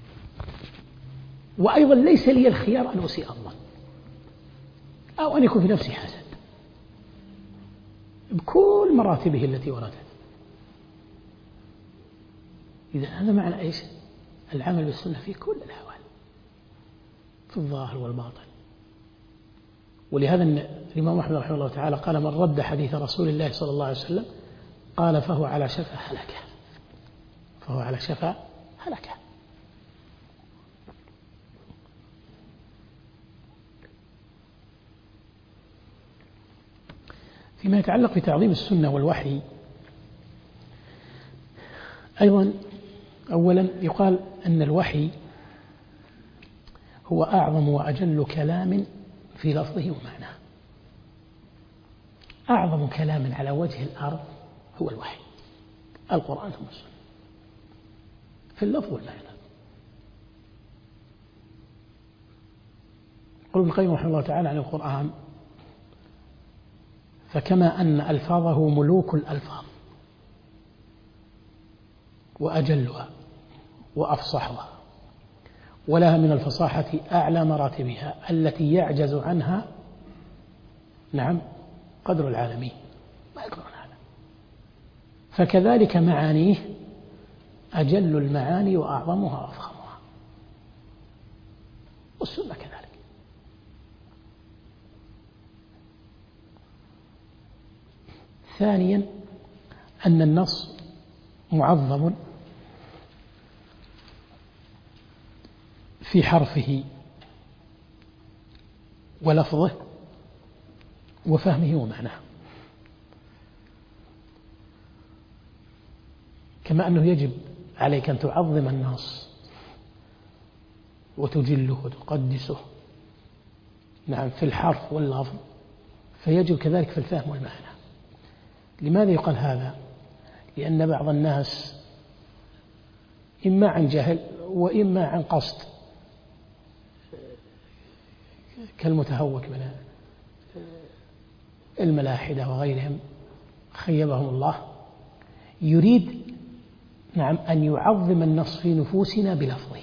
وأيضا ليس لي الخيار أن أسيء الظن أو أن يكون في نفسي حسد بكل مراتبه التي وردت. إذا هذا معنى إيش؟ العمل بالسنة في كل الأحوال، في الظاهر والباطن. ولهذا الإمام أحمد رحمه الله تعالى قال من رد حديث رسول الله صلى الله عليه وسلم قال فهو على شفا هلكة، فهو على شفا هلكة. فيما يتعلق بتعظيم السنة والوحي أيضا، أولا يقال أن الوحي هو أعظم وأجل كلام في لفظه ومعناه. أعظم كلام على وجه الأرض هو الوحي، القرآن ثم السنة، في اللفظ والمعنى. يقول ابن القيم رحمه الله تعالى عن القرآن فكما أن ألفاظه ملوك الألفاظ وأجلها وأفصحها ولها من الفصاحة أعلى مراتبها التي يعجز عنها، نعم، قدر العالمين، ما يقدرون هذا. فكذلك معانيه أجل المعاني وأعظمها وأفخمها، والسنة كذلك. ثانيا أن النص معظم في حرفه ولفظه وفهمه ومعناه، كما أنه يجب عليك أن تعظم النص وتجله وتقدسه، نعم، في الحرف واللفظ، فيجب كذلك في الفهم والمعنى. لماذا يقال هذا؟ لأن بعض الناس إما عن جهل وإما عن قصد، كالمتهوك من الملاحدة وغيرهم خيبهم الله، يريد، نعم، أن يعظم النص في نفوسنا بلفظه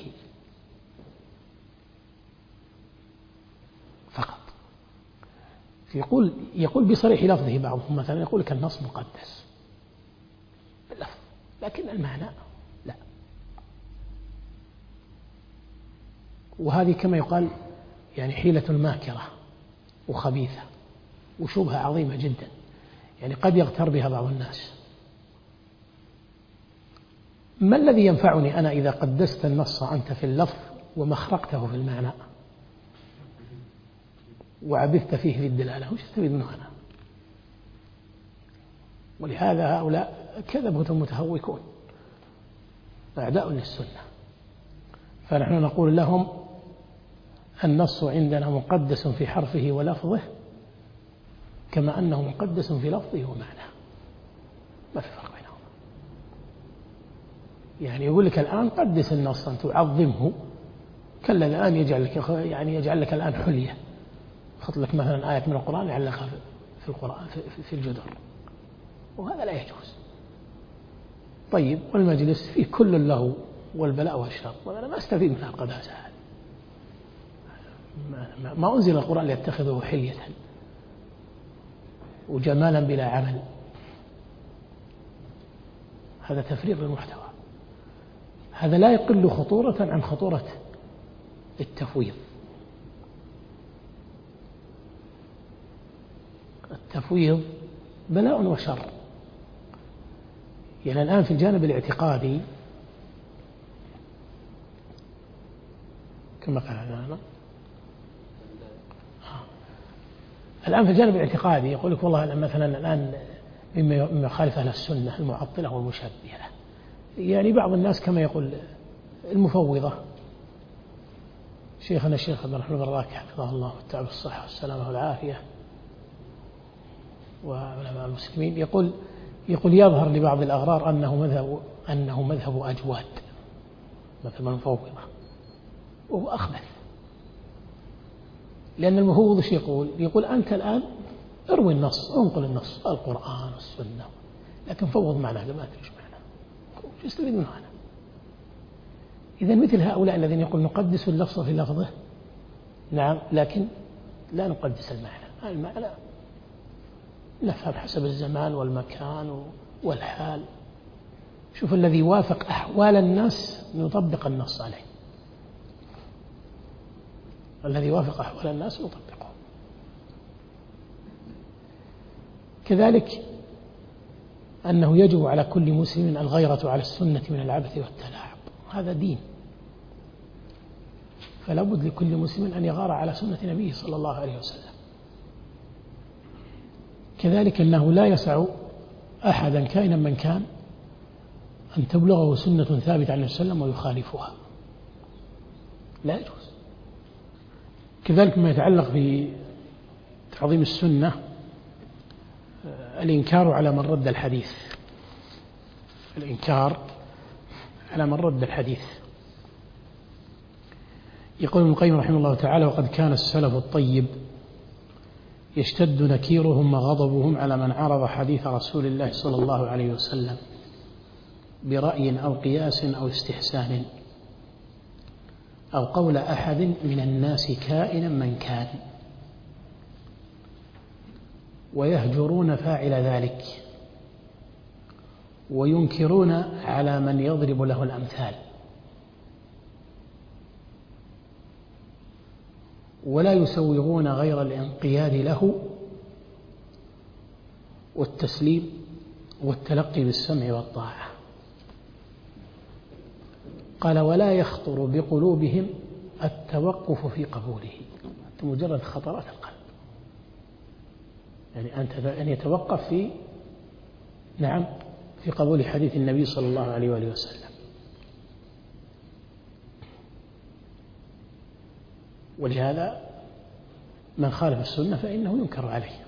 فقط. يقول بصريح لفظه، بعضهم مثلا يقول لك النص مقدس باللفظ، لكن المعنى لا. وهذه كما يقال يعني حيلة ماكرة وخبيثة وشبهة عظيمة جدا، يعني قد يغتر بها بعض الناس. ما الذي ينفعني أنا إذا قدست النص أنت في اللفظ ومخرقته في المعنى وعبثت فيه في الدلالة؟ وش استفيد منه أنا؟ ولهذا هؤلاء كذبة متهوكون أعداء للسنة. فنحن نقول لهم النص عندنا مقدس في حرفه ولفظه كما أنه مقدس في لفظه ومعناه، ما في فرق بينهم. يعني يقول لك الآن قدس النص أن تعظمه، كلا الآن يجعل لك الآن حلية، خط لك مثلا آية من القرآن يعلقها في القرآن في الجدر، وهذا لا يجوز. طيب والمجلس فيه كل اللهو والبلاء والشر، وأنا ما أستفيد من القداسة هذه. ما أنزل القرآن ليتخذه حلية وجمالا بلا عمل، هذا تفريغ للمحتوى. هذا لا يقل خطورة عن خطورة التفويض. التفويض بلاء وشر. يعني الآن في الجانب الاعتقادي كما قال أنا الآن في الجانب الاعتقادي يقول لك والله مثلا الآن مما يخالف أهل السنة المعطلة والمشبهة، يعني بعض الناس كما يقول المفوضة، شيخنا الشيخ عبد الرحمن البراك حفظه الله والتعب الصحة والسلامة والعافية وعلماء المسلمين يقول يظهر لبعض الأغرار أنه مذهب أجواد مثل المفوضة، وهو أخبث. لأن المفوض ايش يقول أنت الآن اروي النص، انقل النص القرآن والسنة، لكن فوض معناه ما تدري ايش معناه، شو يستفيد منه أنا؟ إذا مثل هؤلاء الذين يقول نقدس اللفظ في لفظه، نعم، لكن لا نقدس المعنى نفهم حسب الزمان والمكان والحال. شوف الذي وافق أحوال الناس نطبق النص عليه، الذي وافق أحوال الناس نطبقه. كذلك أنه يجب على كل مسلم الغيرة على السنة من العبث والتلاعب، هذا دين، فلا بد لكل مسلم أن يغار على سنة نبيه صلى الله عليه وسلم. كذلك أنه لا يسع أحدا كائنا من كان أن تبلغه سنة ثابتة عن النبي صلى الله عليه وسلم ويخالفها، لا يجوز. كذلك ما يتعلق بتعظيم السنة الإنكار على من رد الحديث، الإنكار على من رد الحديث. يقول ابن القيم رحمه الله تعالى: وقد كان السلف الطيب يشتد نكيرهم وغضبهم على من عرض حديث رسول الله صلى الله عليه وسلم برأي أو قياس أو استحسان أو قول أحد من الناس كائنا من كان، ويهجرون فاعل ذلك وينكرون على من يضرب له الأمثال، ولا يسوغون غير الانقياد له والتسليم والتلقي بالسمع والطاعة. قال: ولا يخطر بقلوبهم التوقف في قبوله، مجرد خطرات القلب، يعني أن يتوقف في قبول حديث النبي صلى الله عليه وآله وسلم. ولهذا من خالف السنة فإنه ينكر عليه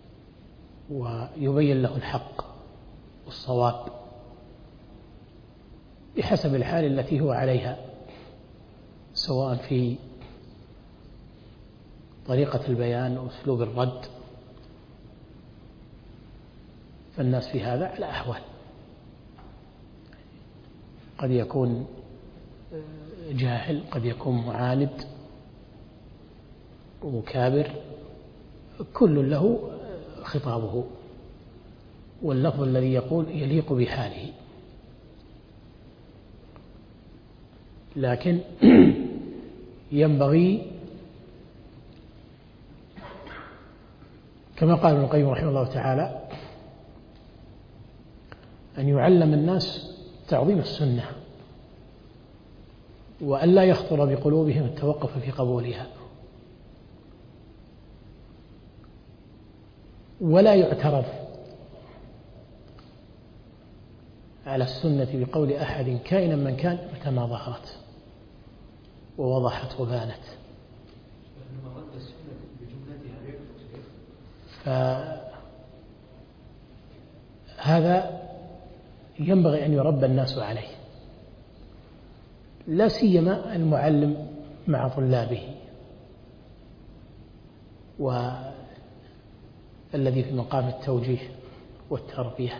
ويبين له الحق والصواب بحسب الحال التي هو عليها، سواء في طريقة البيان وأسلوب الرد، فالناس في هذا على أحوال، قد يكون جاهل، قد يكون معاند ومكابر، كل له خطابه واللفظ الذي يقول يليق بحاله. لكن ينبغي كما قال ابن القيم رحمه الله تعالى أن يعلم الناس تعظيم السنة وأن لا يخطر بقلوبهم التوقف في قبولها، ولا يعترض على السنة بقول أحد كائنا من كان متى ما ظهرت ووضحت وبانت. فهذا ينبغي أن يربى الناس عليه، لا سيما المعلم مع طلابه والذي في مقام التوجيه والتربية،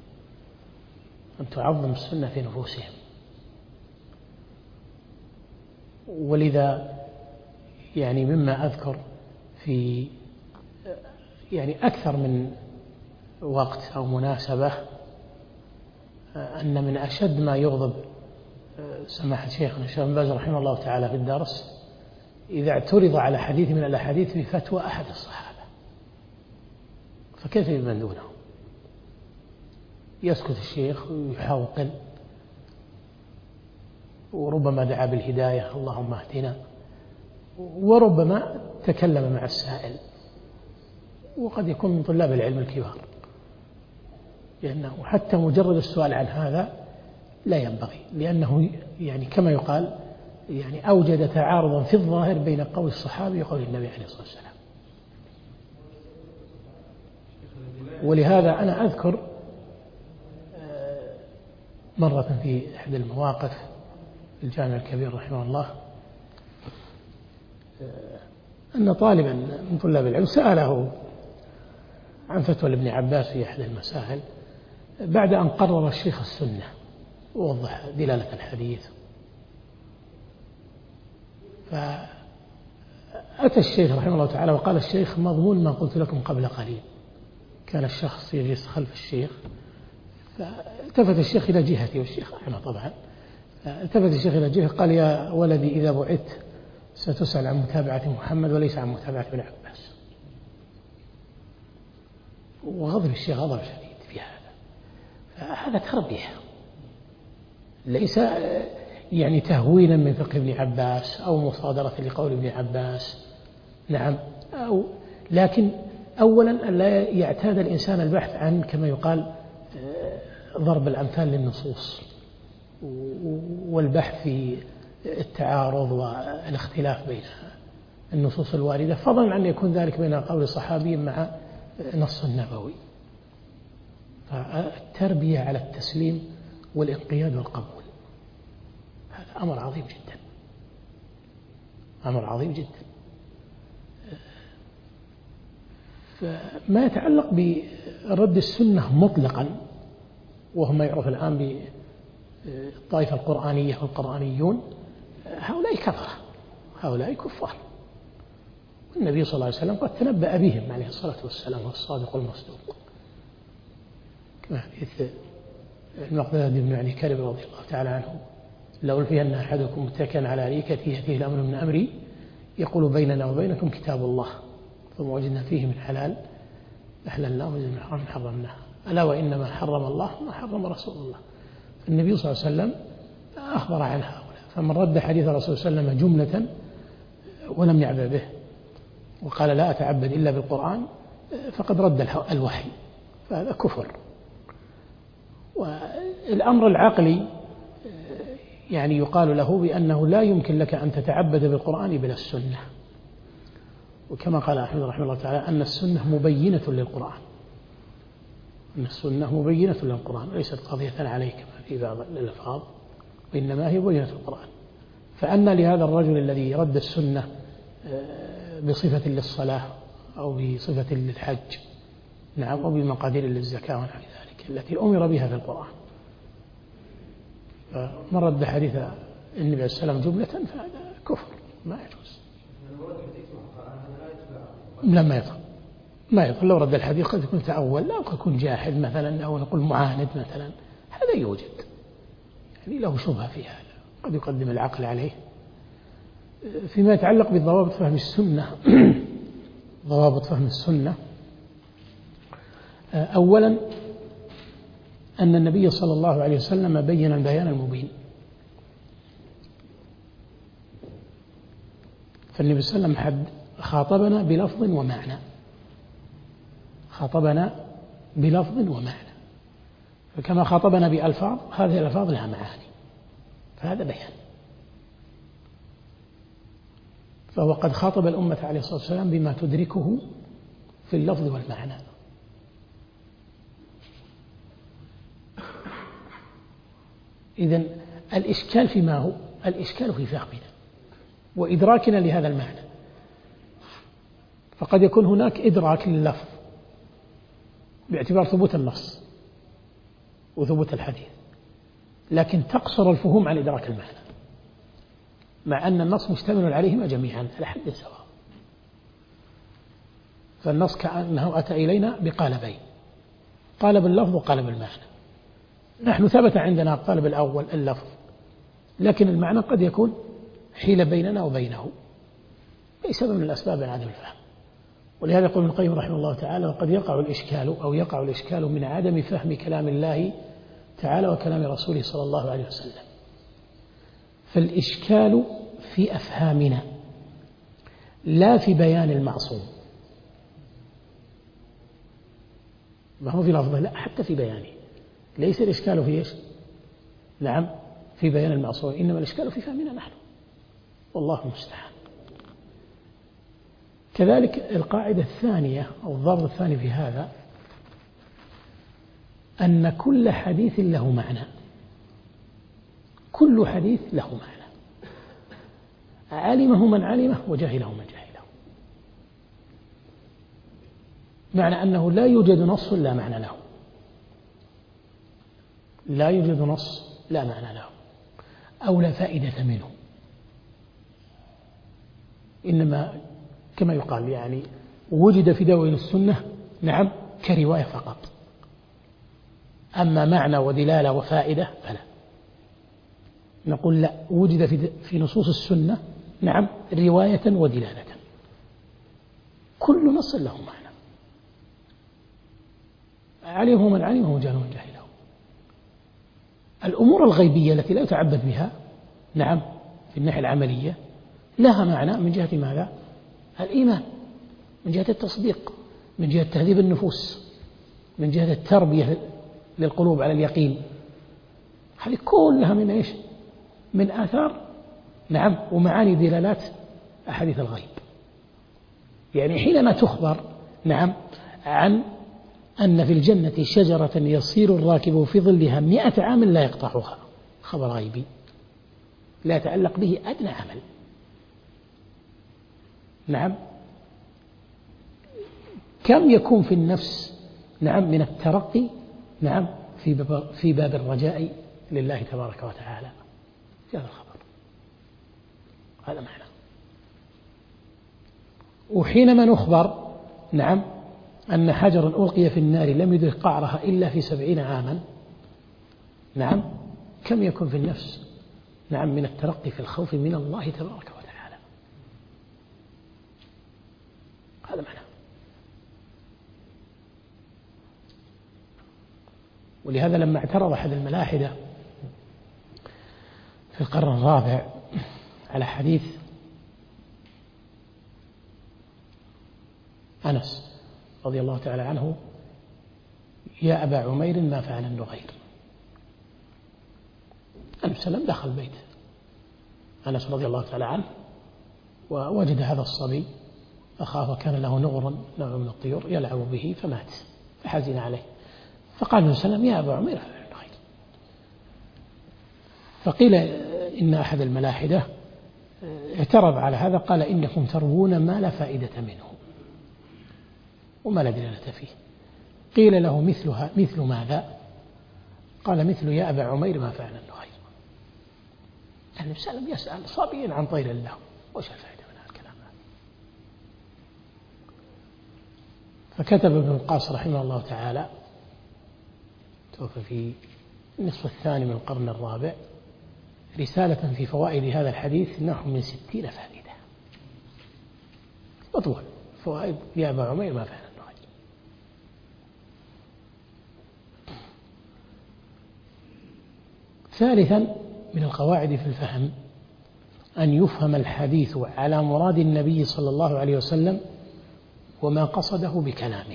أن تعظم السنة في نفوسهم. ولذا يعني مما أذكر في يعني أكثر من وقت أو مناسبة أن من أشد ما يغضب سماحة شيخنا الشيخ بن باز رحمه الله تعالى في الدرس إذا اعترض على حديث من الأحاديث بفتوى أحد الصحابة، فكيف بمن دونه؟ يسكت الشيخ ويحوقل، وربما دعا بالهداية اللهم اهدنا، وربما تكلم مع السائل، وقد يكون من طلاب العلم الكبار، لأنه حتى مجرد السؤال عن هذا لا ينبغي، لأنه يعني كما يقال يعني أوجد تعارضا في الظاهر بين قول الصحابي وقول النبي عليه الصلاة والسلام. ولهذا أنا أذكر مرة في إحدى المواقف في الجامع الكبير رحمه الله أن طالبا من طلاب العلم سأله عن فتوى لابن عباس في إحدى المسائل بعد أن قرر الشيخ السنة ووضح دلالة الحديث، فأتى الشيخ رحمه الله تعالى وقال الشيخ مضمون ما قلت لكم قبل قليل. كان الشخص يجلس خلف الشيخ، فالتفت الشيخ إلى جهتي والشيخ أعمى طبعا، التفت الشيخ إلى جهة قال يا ولدي إذا بعثت ستسأل عن متابعة محمد وليس عن متابعة ابن عباس. وغضب الشيخ غضب شديد في هذا. فهذا تربية، ليس يعني تهوينا من فقه ابن عباس أو مصادرة لقول ابن عباس، نعم، لكن أولا لا يعتاد الإنسان البحث عن كما يقال ضرب الأمثال للنصوص والبحث في التعارض والاختلاف بين النصوص الواردة، فضلا عن يكون ذلك بين قول صحابي مع نص نبوي. فالتربية على التسليم والانقياد والقبول هذا أمر عظيم جدا، أمر عظيم جدا. فما يتعلق برد السنة مطلقا، وهو ما يعرف الآن بالطائفة القرآنية والقرآنيون، هؤلاء كفرة، هؤلاء كفار. والنبي صلى الله عليه وسلم قد تنبأ بهم عليه الصلاة والسلام، هو الصادق المصدوق، كما حديث المقداد بن معدي كرب رضي الله تعالى عنه: لو ألفين أحدكم متكئا على أريكته يأتيه الأمر من أمري يقول بيننا وبينكم كتاب الله ثم وجدنا فيه من حلال أحللناه ومن حرام حرمناه، ألا وإنما حرم الله ما حرم رسول الله. فالنبي صلى الله عليه وسلم أخبر عن هؤلاء، فمن رد حديث الرسول صلى الله عليه وسلم جملة ولم يعبأ به وقال لا أتعبد إلا بالقرآن فقد رد الوحي، فهذا كفر. والأمر العقلي يعني يقال له بأنه لا يمكن لك أن تتعبد بالقرآن بلا السنة، وكما قال أحمد رحمه الله تعالى أن السنة مبينة للقرآن، أن السنة مبينة للقرآن، ليست قضية عليك كما في بعض الألفاظ، وإنما هي مبينة القرآن. فأن لهذا الرجل الذي رد السنة بصفة للصلاة أو بصفة للحج، نعم، أو بمقادير للزكاة ونحو ذلك التي أمر بها في القرآن، فمن رد حديث النبي عليه السلام جملة فهذا كفر ما يجوز. لا ما يدخل لو رد الحديث قد يكون تأول أو قد يكون جاحد مثلا، أو نقول معاند مثلا، هذا يوجد يعني له شبهة في هذا، قد يقدم العقل عليه. فيما يتعلق بضوابط فهم السنة ضوابط فهم السنة، أولا أن النبي صلى الله عليه وسلم بين البيان المبين، فالنبي صلى الله عليه وسلم خاطبنا بلفظ ومعنى، خاطبنا بلفظ ومعنى، فكما خاطبنا بألفاظ هذه الألفاظ لها معاني، فهذا بيان. فهو قد خاطب الأمة عليه الصلاة والسلام بما تدركه في اللفظ والمعنى. إذن الإشكال فيما هو؟ الإشكال في فهمنا وإدراكنا لهذا المعنى. فقد يكون هناك إدراك لللفظ باعتبار ثبوت النص وثبوت الحديث، لكن تقصر الفهوم عن إدراك المعنى، مع أن النص مشتمل عليهما جميعا على حد سواء. فالنص كأنه أتى إلينا بقالبين، قالب اللفظ وقالب المعنى. نحن ثبت عندنا القالب الأول اللفظ، لكن المعنى قد يكون حيل بيننا وبينه بسبب من الأسباب عدم الفهم. ولهذا يقول ابن القيم رحمه الله تعالى: وقد يقع الإشكال من عدم فهم كلام الله تعالى وكلام رسوله صلى الله عليه وسلم. فالإشكال في أفهامنا لا في بيان المعصوم، ما هو في لفظه، لا حتى في بيانه. ليس الإشكال في إيش؟ نعم في بيان المعصوم، إنما الإشكال في فهمنا نحن، والله المستعان. كذلك القاعدة الثانية أو الضابط الثاني في هذا أن كل حديث له معنى، كل حديث له معنى، علمه من علمه وجهله من جهله. معنى أنه لا يوجد نص لا معنى له، لا يوجد نص لا معنى له أو لا فائدة منه، إنما كما يقال يعني وجد في دواوين السنة نعم كرواية فقط، أما معنى ودلالة وفائدة فلا. نقول لا، وجد في نصوص السنة نعم رواية ودلالة، كل نص له معنى، علمه من علمه وجهله من جهله. الأمور الغيبية التي لا يتعبد بها نعم في الناحية العملية لها معنى من جهة ماذا؟ الإيمان، من جهة التصديق، من جهة تهذيب النفوس، من جهة التربية للقلوب على اليقين. هذه كلها من إيش؟ من آثار نعم ومعاني دلالات أحاديث الغيب. يعني حينما تخبر نعم عن أن في الجنة شجرة يصير الراكب في ظلها 100 عام لا يقطعها، خبر غيبي لا يتعلق به أدنى عمل. نعم كم يكون في النفس نعم من الترقي نعم في باب الرجاء لله تبارك وتعالى في هذا الخبر. هذا معنى. وحينما نخبر نعم أن حجرا ألقي في النار لم يدرك قعرها إلا في 70 عاما، نعم كم يكون في النفس نعم من الترقي في الخوف من الله تبارك وتعالى. هذا معنى. ولهذا لما اعترض أحد الملاحدة في القرن الرابع على حديث أنس رضي الله تعالى عنه: يا أبا عمير ما فعل النغير. النبي صلى الله عليه وسلم دخل البيت أنس رضي الله تعالى عنه ووجد هذا الصبي أخاه وكان له نغر نوع من الطيور يلعب به فمات، فحزن عليه، فقال النبي صلى الله عليه وسلم: يا أبا عمير فعل النغير. فقيل إن أحد الملاحدة اعترض على هذا، قال: إنكم تروون ما لا فائدة منه وما لا دلالة فيه. قيل له: مثل ماذا؟ قال: مثل يا أبا عمير ما فعل النغير. النبي صلى الله عليه وسلم يسأل صبي عن طير الله، وش الفائدة من هذا الكلام؟ فكتب ابن القاص رحمه الله تعالى، توفى في النصف الثاني من القرن الرابع، رسالة في فوائد هذا الحديث نحو من 60 فائدة، مطول فوائد يا أبا عمير ما فعل النهي. ثالثا من القواعد في الفهم أن يفهم الحديث على مراد النبي صلى الله عليه وسلم وما قصده بكلامه.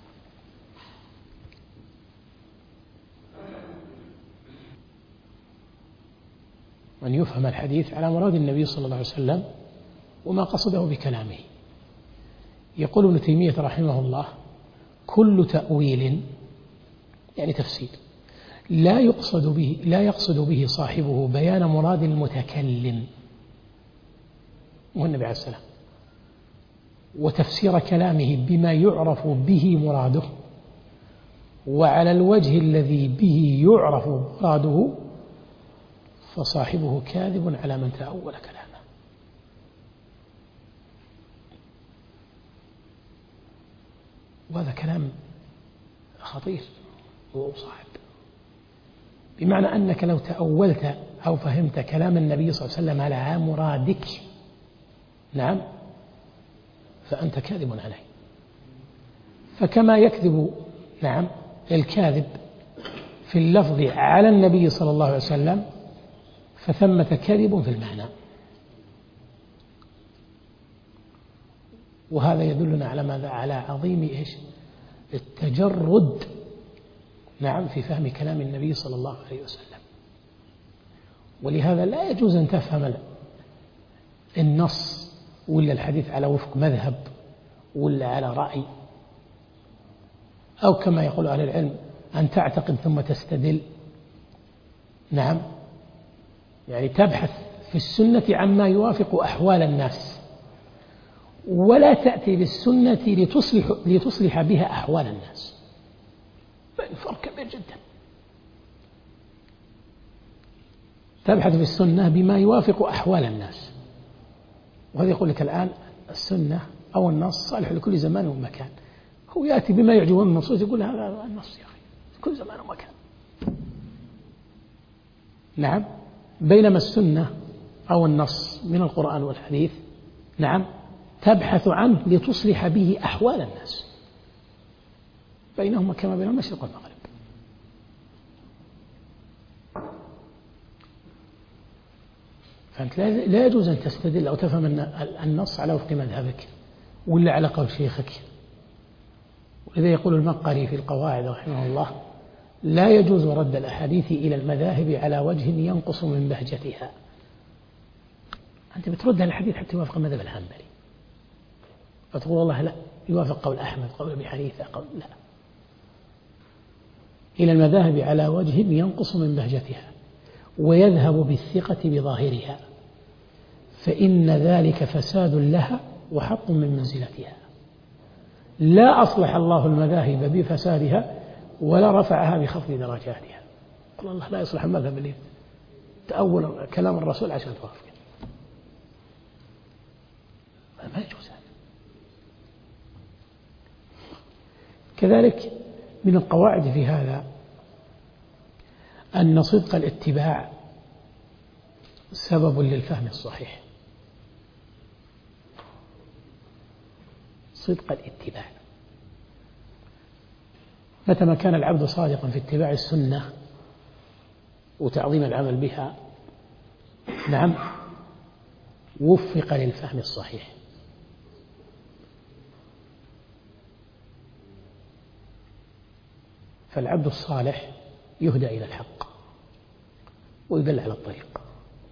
أن يفهم الحديث على مراد النبي صلى الله عليه وسلم وما قصده بكلامه. يقول ابن تيمية رحمه الله: كل تأويل يعني تفسير لا يقصد به صاحبه بيان مراد المتكلم والنبي عليه السلام وتفسير كلامه بما يعرف به مراده وعلى الوجه الذي به يعرف مراده، فصاحبه كاذب على من تأول كلامه. وهذا كلام خطير وصعب، بمعنى أنك لو تأولت أو فهمت كلام النبي صلى الله عليه وسلم على مرادك، نعم، فأنت كاذب عليه. فكما يكذب، نعم، الكاذب في اللفظ على النبي صلى الله عليه وسلم، فثمة كذب في المعنى. وهذا يدلنا على ماذا؟ على عظيم التجرد، نعم، في فهم كلام النبي صلى الله عليه وسلم. ولهذا لا يجوز أن تفهم النص ولا الحديث على وفق مذهب ولا على رأي، أو كما يقول أهل العلم أن تعتقد ثم تستدل، نعم، يعني تبحث في السنة عما يوافق أحوال الناس، ولا تأتي بالسنة لتصلح بها أحوال الناس. فرق كبير جدا. تبحث في السنة بما يوافق أحوال الناس، وهذا يقول لك الآن السنة أو النص صالح لكل زمان ومكان. هو يأتي بما يعجبه من النصوص يقول هذا النص يا أخي كل زمان ومكان، نعم، بينما السنة أو النص من القرآن والحديث، نعم، تبحث عنه لتصلح به أحوال الناس، بينهما كما بين المشرق والمغرب. فأنت لا يجوز أن تستدل أو تفهم النص على وفق مذهبك ولا على قول شيخك. ولذا يقول المقري في القواعد رحمه الله: لا يجوز رد الأحاديث إلى المذاهب على وجه ينقص من بهجتها. أنت بترد الحديث حتى يوافق المذهب الحنبلي، فتقول والله لا يوافق قول أحمد، قول أبي حنيفة، قول لا، إلى المذاهب على وجه ينقص من بهجتها ويذهب بالثقة بظاهرها، فإن ذلك فساد لها وحط من منزلتها. لا أصلح الله المذاهب بفسادها ولا رفعها بخفض درجاتها. قال الله لا يصلح المذهب اللي تأول كلام الرسول عشان توافق، ما يجوز هذا. كذلك من القواعد في هذا أن صدق الاتباع سبب للفهم الصحيح. صدق الاتباع، متى ما كان العبد صادقا في اتباع السنة وتعظيم العمل بها، نعم، وفق للفهم الصحيح. فالعبد الصالح يهدى إلى الحق ويدل على الطريق.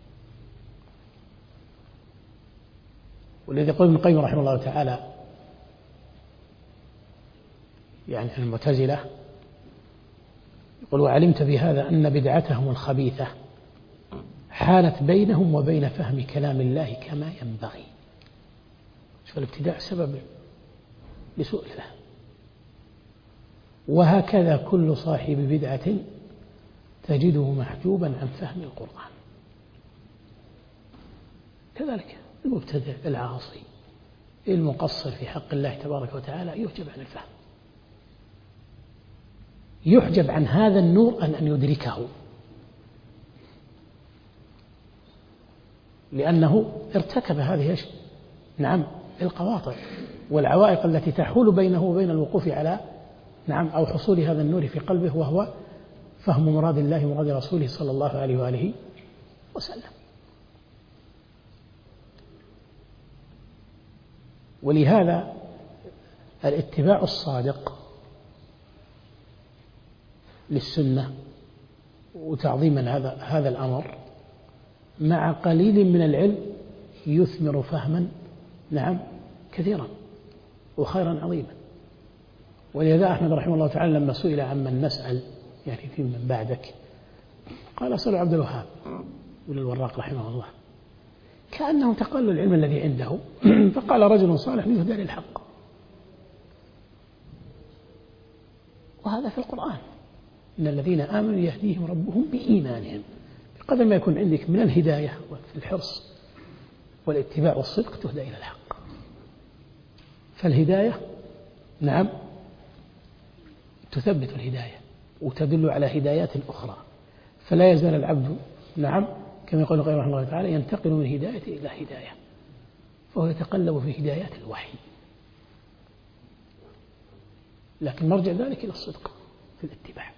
والذي يقول ابن القيم رحمه الله تعالى يعني في المعتزلة، يقول: وعلمت بهذا أن بدعتهم الخبيثة حالت بينهم وبين فهم كلام الله كما ينبغي. فالابتداع سبب لسوء الفهم. وهكذا كل صاحب بدعة تجده محجوبا عن فهم القرآن. كذلك المبتدع العاصي المقصر في حق الله تبارك وتعالى يحجب عن الفهم، يحجب عن هذا النور أن يدركه. لأنه ارتكب هذه نعم القواطع والعوائق التي تحول بينه وبين الوقوف على نعم أو حصول هذا النور في قلبه، وهو فهم مراد الله ومراد رسوله صلى الله عليه وآله وسلم. ولهذا الاتباع الصادق للسنة وتعظيما هذا الأمر مع قليل من العلم يثمر فهما نعم كثيرا وخيرا عظيما. ولهذا أحمد رحمه الله تعالى لما سئل عمن نسأل يعني في من بعدك قال سأل عبد الوهاب بن الوراق رحمه الله، كأنه تقل العلم الذي عنده فقال رجل صالح يهدى للحق. وهذا في القرآن، إن الذين آمنوا يهديهم ربهم بإيمانهم. بقدر ما يكون عندك من الهداية والحرص والاتباع والصدق تهدى إلى الحق. فالهداية نعم تثبت الهداية وتدل على هدايات أخرى، فلا يزال العبد نعم كما يقول القيم رحمه الله تعالى ينتقل من هداية إلى هداية، فهو يتقلب في هدايات الوحي، لكن مرجع ذلك إلى الصدق في الاتباع.